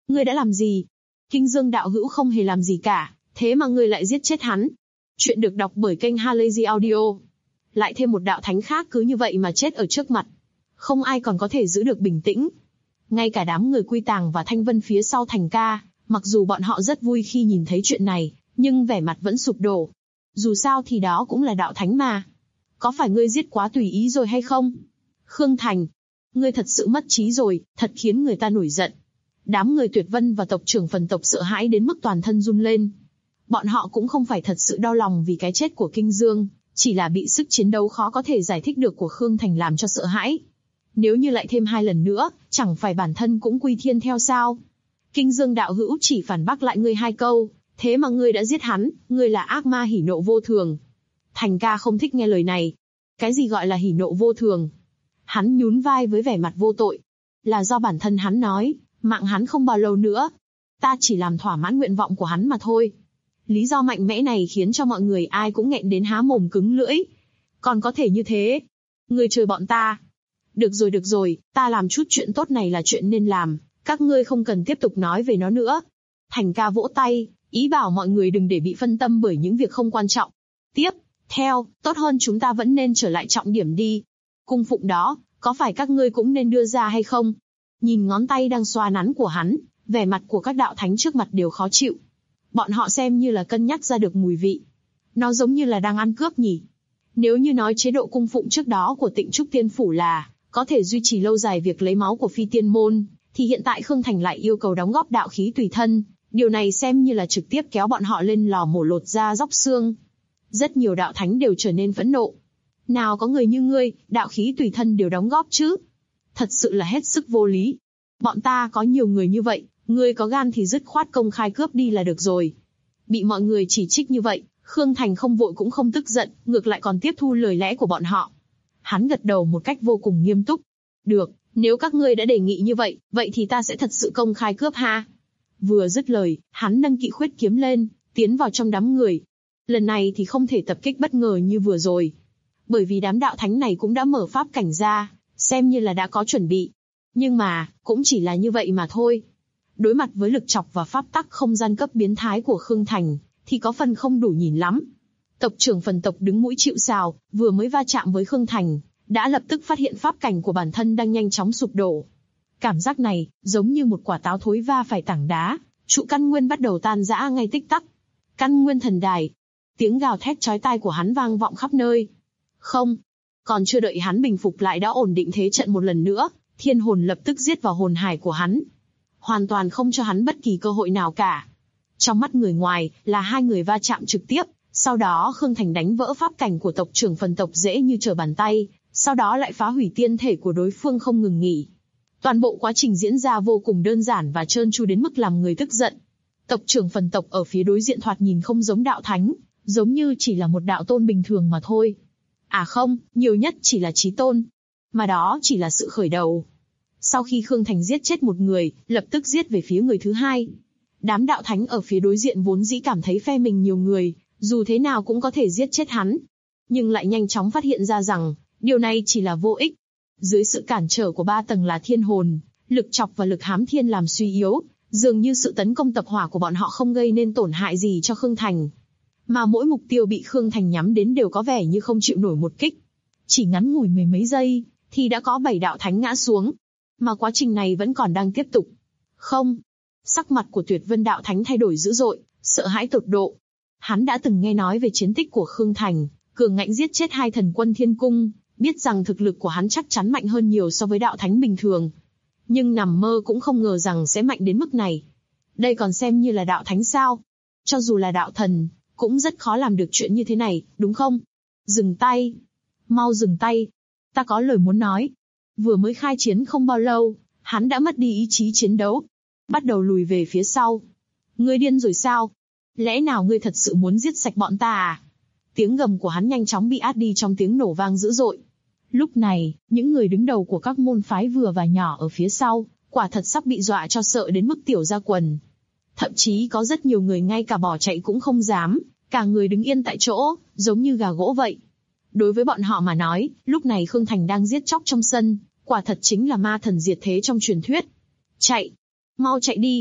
Ngươi đã làm gì? Kinh Dương đạo hữu không hề làm gì cả, thế mà ngươi lại giết chết hắn. Chuyện được đọc bởi kênh Halazy Audio. Lại thêm một đạo thánh khác cứ như vậy mà chết ở trước mặt. Không ai còn có thể giữ được bình tĩnh. Ngay cả đám người Quy Tàng và Thanh Vân phía sau Thành Ca, mặc dù bọn họ rất vui khi nhìn thấy chuyện này, nhưng vẻ mặt vẫn sụp đổ. Dù sao thì đó cũng là đạo thánh mà. Có phải ngươi giết quá tùy ý rồi hay không? Khương Thành, ngươi thật sự mất trí rồi, thật khiến người ta nổi giận. Đám người Tuyệt Vân và tộc trưởng Phần tộc sợ hãi đến mức toàn thân run lên. Bọn họ cũng không phải thật sự đau lòng vì cái chết của Kinh Dương, chỉ là bị sức chiến đấu khó có thể giải thích được của Khương Thành làm cho sợ hãi. Nếu như lại thêm 2 lần nữa, chẳng phải bản thân cũng quy thiên theo sao? Kinh Dương đạo hữu chỉ phản bác lại ngươi 2 câu, thế mà ngươi đã giết hắn, ngươi là ác ma hỉ nộ vô thường. Thành Ca không thích nghe lời này. Cái gì gọi là hỉ nộ vô thường? Hắn nhún vai với vẻ mặt vô tội. Là do bản thân hắn nói, mạng hắn không bao lâu nữa. Ta chỉ làm thỏa mãn nguyện vọng của hắn mà thôi. Lý do mạnh mẽ này khiến cho mọi người ai cũng nghẹn đến há mồm cứng lưỡi. Còn có thể như thế? Ngươi chơi bọn ta. Được rồi, ta làm chút chuyện tốt này là chuyện nên làm, các ngươi không cần tiếp tục nói về nó nữa. Thành Ca vỗ tay, ý bảo mọi người đừng để bị phân tâm bởi những việc không quan trọng. Tiếp theo, tốt hơn chúng ta vẫn nên trở lại trọng điểm đi. Cung phụng đó, có phải các ngươi cũng nên đưa ra hay không? Nhìn ngón tay đang xoa nắn của hắn, vẻ mặt của các đạo thánh trước mặt đều khó chịu. Bọn họ xem như là cân nhắc ra được mùi vị. Nó giống như là đang ăn cướp nhỉ. Nếu như nói chế độ cung phụng trước đó của Tịnh Trúc Tiên Phủ là có thể duy trì lâu dài việc lấy máu của phi tiên môn, thì hiện tại Khương Thành lại yêu cầu đóng góp đạo khí tùy thân. Điều này xem như là trực tiếp kéo bọn họ lên lò mổ lột da róc xương. Rất nhiều đạo thánh đều trở nên phẫn nộ. Nào có người như ngươi, đạo khí tùy thân đều đóng góp chứ? Thật sự là hết sức vô lý. Bọn ta có nhiều người như vậy, ngươi có gan thì dứt khoát công khai cướp đi là được rồi. Bị mọi người chỉ trích như vậy, Khương Thành không vội cũng không tức giận, ngược lại còn tiếp thu lời lẽ của bọn họ. Hắn gật đầu một cách vô cùng nghiêm túc. Được, nếu các ngươi đã đề nghị như vậy, vậy thì ta sẽ thật sự công khai cướp ha. Vừa dứt lời, hắn nâng kỵ khuyết kiếm lên, tiến vào trong đám người. Lần này thì không thể tập kích bất ngờ như vừa rồi. Bởi vì đám đạo thánh này cũng đã mở pháp cảnh ra, xem như là đã có chuẩn bị. Nhưng mà, cũng chỉ là như vậy mà thôi. Đối mặt với lực chọc và pháp tắc không gian cấp biến thái của Khương Thành, thì có phần không đủ nhìn lắm. Tộc trưởng Phần tộc đứng mũi chịu sào, vừa mới va chạm với Khương Thành, đã lập tức phát hiện pháp cảnh của bản thân đang nhanh chóng sụp đổ. Cảm giác này, giống như một quả táo thối va phải tảng đá, trụ căn nguyên bắt đầu tan rã ngay tích tắc. Căn nguyên thần đài. Tiếng gào thét chói tai của hắn vang vọng khắp nơi. Không, còn chưa đợi hắn bình phục lại đã ổn định thế trận một lần nữa, thiên hồn lập tức giết vào hồn hải của hắn. Hoàn toàn không cho hắn bất kỳ cơ hội nào cả. Trong mắt người ngoài, là 2 người va chạm trực tiếp, sau đó Khương Thành đánh vỡ pháp cảnh của tộc trưởng Phần tộc dễ như trở bàn tay, sau đó lại phá hủy tiên thể của đối phương không ngừng nghỉ. Toàn bộ quá trình diễn ra vô cùng đơn giản và trơn tru đến mức làm người tức giận. Tộc trưởng Phần tộc ở phía đối diện thoạt nhìn không giống đạo thánh, giống như chỉ là một đạo tôn bình thường mà thôi. À không, nhiều nhất chỉ là chí tôn. Mà đó chỉ là sự khởi đầu. Sau khi Khương Thành giết chết một người, lập tức giết về phía người thứ 2. Đám đạo thánh ở phía đối diện vốn dĩ cảm thấy phe mình nhiều người, dù thế nào cũng có thể giết chết hắn. Nhưng lại nhanh chóng phát hiện ra rằng, điều này chỉ là vô ích. Dưới sự cản trở của 3 tầng là thiên hồn, lực chọc và lực hám thiên làm suy yếu, dường như sự tấn công tập hỏa của bọn họ không gây nên tổn hại gì cho Khương Thành. Mà mỗi mục tiêu bị Khương Thành nhắm đến đều có vẻ như không chịu nổi một kích. Chỉ ngắn ngủi 10 mấy giây, thì đã có 7 đạo thánh ngã xuống. Mà quá trình này vẫn còn đang tiếp tục. Không. Sắc mặt của Tuyệt Vân đạo thánh thay đổi dữ dội, sợ hãi tột độ. Hắn đã từng nghe nói về chiến tích của Khương Thành, cường ngạnh giết chết 2 thần quân thiên cung, biết rằng thực lực của hắn chắc chắn mạnh hơn nhiều so với đạo thánh bình thường. Nhưng nằm mơ cũng không ngờ rằng sẽ mạnh đến mức này. Đây còn xem như là đạo thánh sao? Cho dù là đạo thần, cũng rất khó làm được chuyện như thế này, đúng không? Dừng tay. Mau dừng tay. Ta có lời muốn nói. Vừa mới khai chiến không bao lâu, hắn đã mất đi ý chí chiến đấu. Bắt đầu lùi về phía sau. Ngươi điên rồi sao? Lẽ nào ngươi thật sự muốn giết sạch bọn ta à? Tiếng gầm của hắn nhanh chóng bị át đi trong tiếng nổ vang dữ dội. Lúc này, những người đứng đầu của các môn phái vừa và nhỏ ở phía sau, quả thật sắp bị dọa cho sợ đến mức tiểu ra quần. Thậm chí có rất nhiều người ngay cả bỏ chạy cũng không dám, cả người đứng yên tại chỗ, giống như gà gỗ vậy. Đối với bọn họ mà nói, lúc này Khương Thành đang giết chóc trong sân, quả thật chính là ma thần diệt thế trong truyền thuyết. Chạy! Mau chạy đi!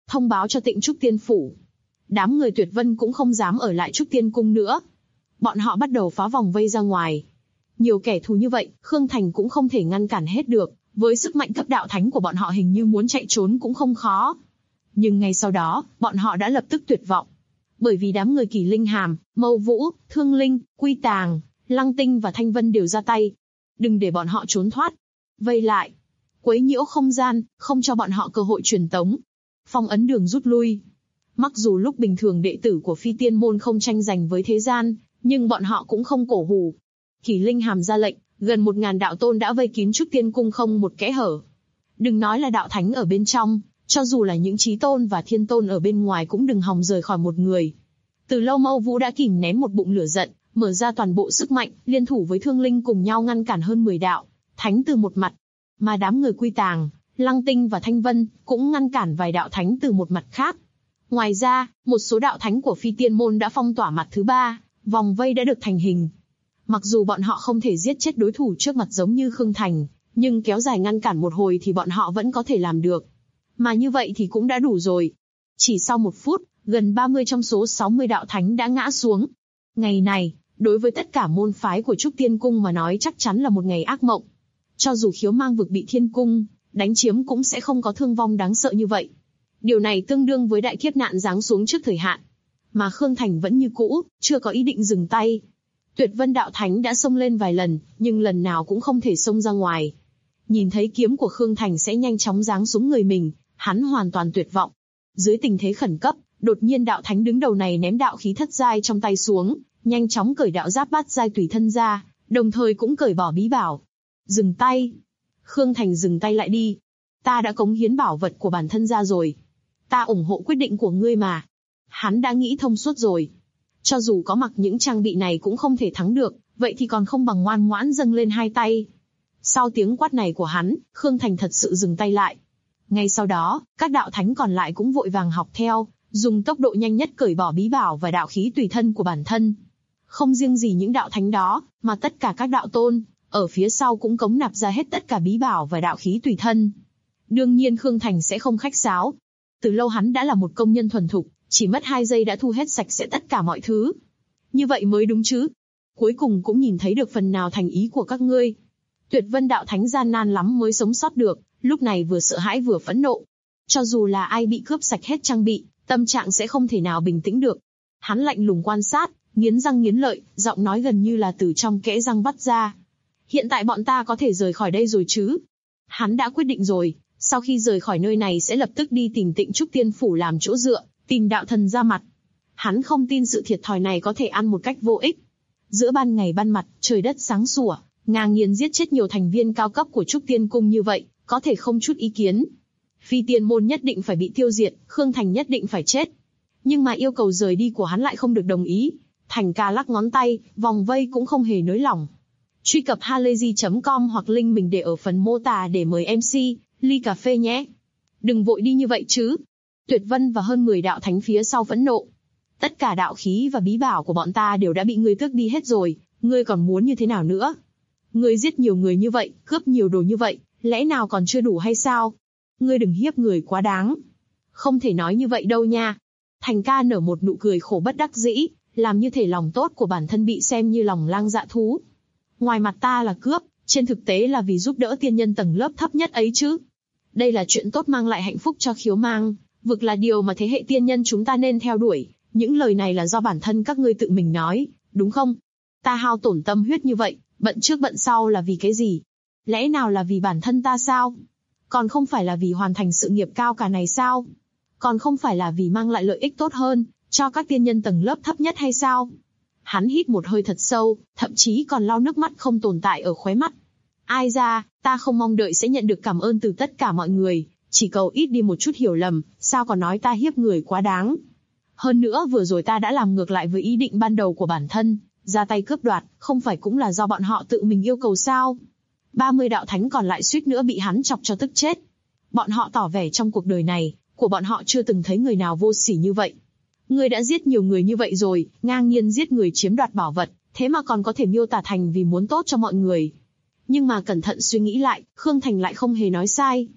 thông báo cho Tịnh Trúc Tiên Phủ. Đám người Tuyệt Vân cũng không dám ở lại Trúc Tiên Cung nữa. Bọn họ bắt đầu phá vòng vây ra ngoài. Nhiều kẻ thù như vậy, Khương Thành cũng không thể ngăn cản hết được, với sức mạnh cấp đạo thánh của bọn họ hình như muốn chạy trốn cũng không khó. Nhưng ngay sau đó, bọn họ đã lập tức tuyệt vọng. Bởi vì đám người Kỳ Linh Hàm, Mâu Vũ, Thương Linh, Quy Tàng, Lăng Tinh và Thanh Vân đều ra tay. Đừng để bọn họ trốn thoát. Vây lại. Quấy nhiễu không gian, không cho bọn họ cơ hội truyền tống. Phong ấn đường rút lui. Mặc dù lúc bình thường đệ tử của Phi Tiên Môn không tranh giành với thế gian, nhưng bọn họ cũng không cổ hủ. Kỳ Linh Hàm ra lệnh, gần 1000 đạo tôn đã vây kín Trúc Tiên Cung không một kẽ hở. Đừng nói là đạo thánh ở bên trong, cho dù là những chí tôn và thiên tôn ở bên ngoài cũng đừng hòng rời khỏi một người. Từ lâu Mâu Vũ đã kìm nén một bụng lửa giận, mở ra toàn bộ sức mạnh, liên thủ với Thương Linh cùng nhau ngăn cản hơn 10 đạo thánh từ một mặt. Mà đám người Quy Tàng, Lăng Tinh và Thanh Vân cũng ngăn cản vài đạo thánh từ một mặt khác. Ngoài ra, một số đạo thánh của Phi Tiên Môn đã phong tỏa mặt thứ 3, vòng vây đã được thành hình. Mặc dù bọn họ không thể giết chết đối thủ trước mặt giống như Khương Thành, nhưng kéo dài ngăn cản một hồi thì bọn họ vẫn có thể làm được. Mà như vậy thì cũng đã đủ rồi. Chỉ sau 1 phút, gần 30 trong số 60 đạo thánh đã ngã xuống. Ngày này, đối với tất cả môn phái của Trúc Tiên Cung mà nói chắc chắn là một ngày ác mộng. Cho dù Khiếu Mang vực bị Thiên Cung đánh chiếm cũng sẽ không có thương vong đáng sợ như vậy. Điều này tương đương với đại kiếp nạn giáng xuống trước thời hạn. Mà Khương Thành vẫn như cũ, chưa có ý định dừng tay. Tuyệt Vân đạo thánh đã xông lên vài lần, nhưng lần nào cũng không thể xông ra ngoài. Nhìn thấy kiếm của Khương Thành sẽ nhanh chóng giáng xuống người mình, hắn hoàn toàn tuyệt vọng. Dưới tình thế khẩn cấp, đột nhiên đạo thánh đứng đầu này ném đạo khí thất giai trong tay xuống, nhanh chóng cởi đạo giáp bát giai tùy thân ra, đồng thời cũng cởi bỏ bí bảo. Dừng tay. Khương Thành dừng tay lại đi. Ta đã cống hiến bảo vật của bản thân ra rồi. Ta ủng hộ quyết định của ngươi mà. Hắn đã nghĩ thông suốt rồi. Cho dù có mặc những trang bị này cũng không thể thắng được, vậy thì còn không bằng ngoan ngoãn dâng lên 2 tay. Sau tiếng quát này của hắn, Khương Thành thật sự dừng tay lại. Ngay sau đó, các đạo thánh còn lại cũng vội vàng học theo, dùng tốc độ nhanh nhất cởi bỏ bí bảo và đạo khí tùy thân của bản thân. Không riêng gì những đạo thánh đó, mà tất cả các đạo tôn, ở phía sau cũng cống nạp ra hết tất cả bí bảo và đạo khí tùy thân. Đương nhiên Khương Thành sẽ không khách sáo. Từ lâu hắn đã là một công nhân thuần thục, chỉ mất 2 giây đã thu hết sạch sẽ tất cả mọi thứ. Như vậy mới đúng chứ. Cuối cùng cũng nhìn thấy được phần nào thành ý của các ngươi. Tuyệt Vân đạo thánh gian nan lắm mới sống sót được, lúc này vừa sợ hãi vừa phẫn nộ. Cho dù là ai bị cướp sạch hết trang bị, tâm trạng sẽ không thể nào bình tĩnh được. Hắn lạnh lùng quan sát, nghiến răng nghiến lợi, giọng nói gần như là từ trong kẽ răng vắt ra. Hiện tại bọn ta có thể rời khỏi đây rồi chứ? Hắn đã quyết định rồi, sau khi rời khỏi nơi này sẽ lập tức đi tìm Tịnh Trúc Tiên Phủ làm chỗ dựa, tìm đạo thần ra mặt. Hắn không tin sự thiệt thòi này có thể ăn một cách vô ích. Giữa ban ngày ban mặt, trời đất sáng sủa, ngang nhiên giết chết nhiều thành viên cao cấp của Trúc Tiên Cung như vậy, có thể không chút ý kiến. Phi Tiên Môn nhất định phải bị tiêu diệt, Khương Thành nhất định phải chết. Nhưng mà yêu cầu rời đi của hắn lại không được đồng ý. Thành ca lắc ngón tay, vòng vây cũng không hề nới lỏng. Truy cập halayzi.com hoặc link mình để ở phần mô tả để mời MC, ly cà phê nhé. Đừng vội đi như vậy chứ. Tuyệt Vân và hơn 10 đạo thánh phía sau phẫn nộ. Tất cả đạo khí và bí bảo của bọn ta đều đã bị ngươi tước đi hết rồi, ngươi còn muốn như thế nào nữa? Ngươi giết nhiều người như vậy, cướp nhiều đồ như vậy, lẽ nào còn chưa đủ hay sao? Ngươi đừng hiếp người quá đáng. Không thể nói như vậy đâu nha. Thành ca nở một nụ cười khổ bất đắc dĩ, làm như thể lòng tốt của bản thân bị xem như lòng lang dạ thú. Ngoài mặt ta là cướp, trên thực tế là vì giúp đỡ tiên nhân tầng lớp thấp nhất ấy chứ. Đây là chuyện tốt mang lại hạnh phúc cho Khiếu Mang vực là điều mà thế hệ tiên nhân chúng ta nên theo đuổi. Những lời này là do bản thân các ngươi tự mình nói, đúng không? Ta hao tổn tâm huyết như vậy, bận trước bận sau là vì cái gì? Lẽ nào là vì bản thân ta sao? Còn không phải là vì hoàn thành sự nghiệp cao cả này sao? Còn không phải là vì mang lại lợi ích tốt hơn cho các tiên nhân tầng lớp thấp nhất hay sao? Hắn hít một hơi thật sâu, thậm chí còn lau nước mắt không tồn tại ở khóe mắt. Ai ra, ta không mong đợi sẽ nhận được cảm ơn từ tất cả mọi người, chỉ cầu ít đi một chút hiểu lầm, sao còn nói ta hiếp người quá đáng. Hơn nữa vừa rồi ta đã làm ngược lại với ý định ban đầu của bản thân, ra tay cướp đoạt, không phải cũng là do bọn họ tự mình yêu cầu sao? 30 đạo thánh còn lại suýt nữa bị hắn chọc cho tức chết. Bọn họ tỏ vẻ trong cuộc đời này, của bọn họ chưa từng thấy người nào vô sỉ như vậy. Ngươi đã giết nhiều người như vậy rồi, ngang nhiên giết người chiếm đoạt bảo vật, thế mà còn có thể miêu tả thành vì muốn tốt cho mọi người. Nhưng mà cẩn thận suy nghĩ lại, Khương Thành lại không hề nói sai.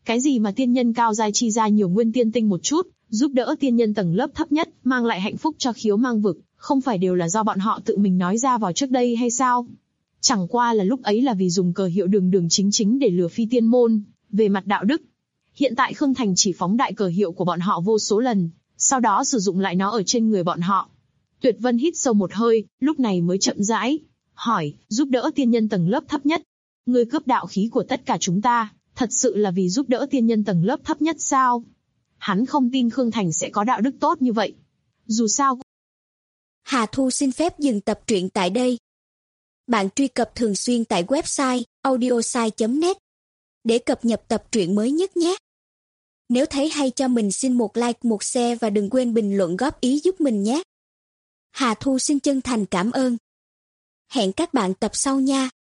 Cái gì mà tiên nhân cao giai chi ra nhiều nguyên tiên tinh một chút, giúp đỡ tiên nhân tầng lớp thấp nhất, mang lại hạnh phúc cho Khiếu Mang vực, không phải đều là do bọn họ tự mình nói ra vào trước đây hay sao? Chẳng qua là lúc ấy là vì dùng cờ hiệu đường đường chính chính để lừa phi tiên môn, về mặt đạo đức. Hiện tại Khương Thành chỉ phóng đại cờ hiệu của bọn họ vô số lần, sau đó sử dụng lại nó ở trên người bọn họ. Tuyệt Vân hít sâu một hơi, lúc này mới chậm rãi hỏi, giúp đỡ tiên nhân tầng lớp thấp nhất. Ngươi cướp đạo khí của tất cả chúng ta, thật sự là vì giúp đỡ tiên nhân tầng lớp thấp nhất sao? Hắn không tin Khương Thành sẽ có đạo đức tốt như vậy. Dù sao... Hà Thu xin phép dừng tập truyện tại đây. Bạn truy cập thường xuyên tại website audiosai.net để cập nhật tập truyện mới nhất nhé. Nếu thấy hay cho mình xin một like, một share và đừng quên bình luận góp ý giúp mình nhé. Hà Thu xin chân thành cảm ơn. Hẹn các bạn tập sau nha.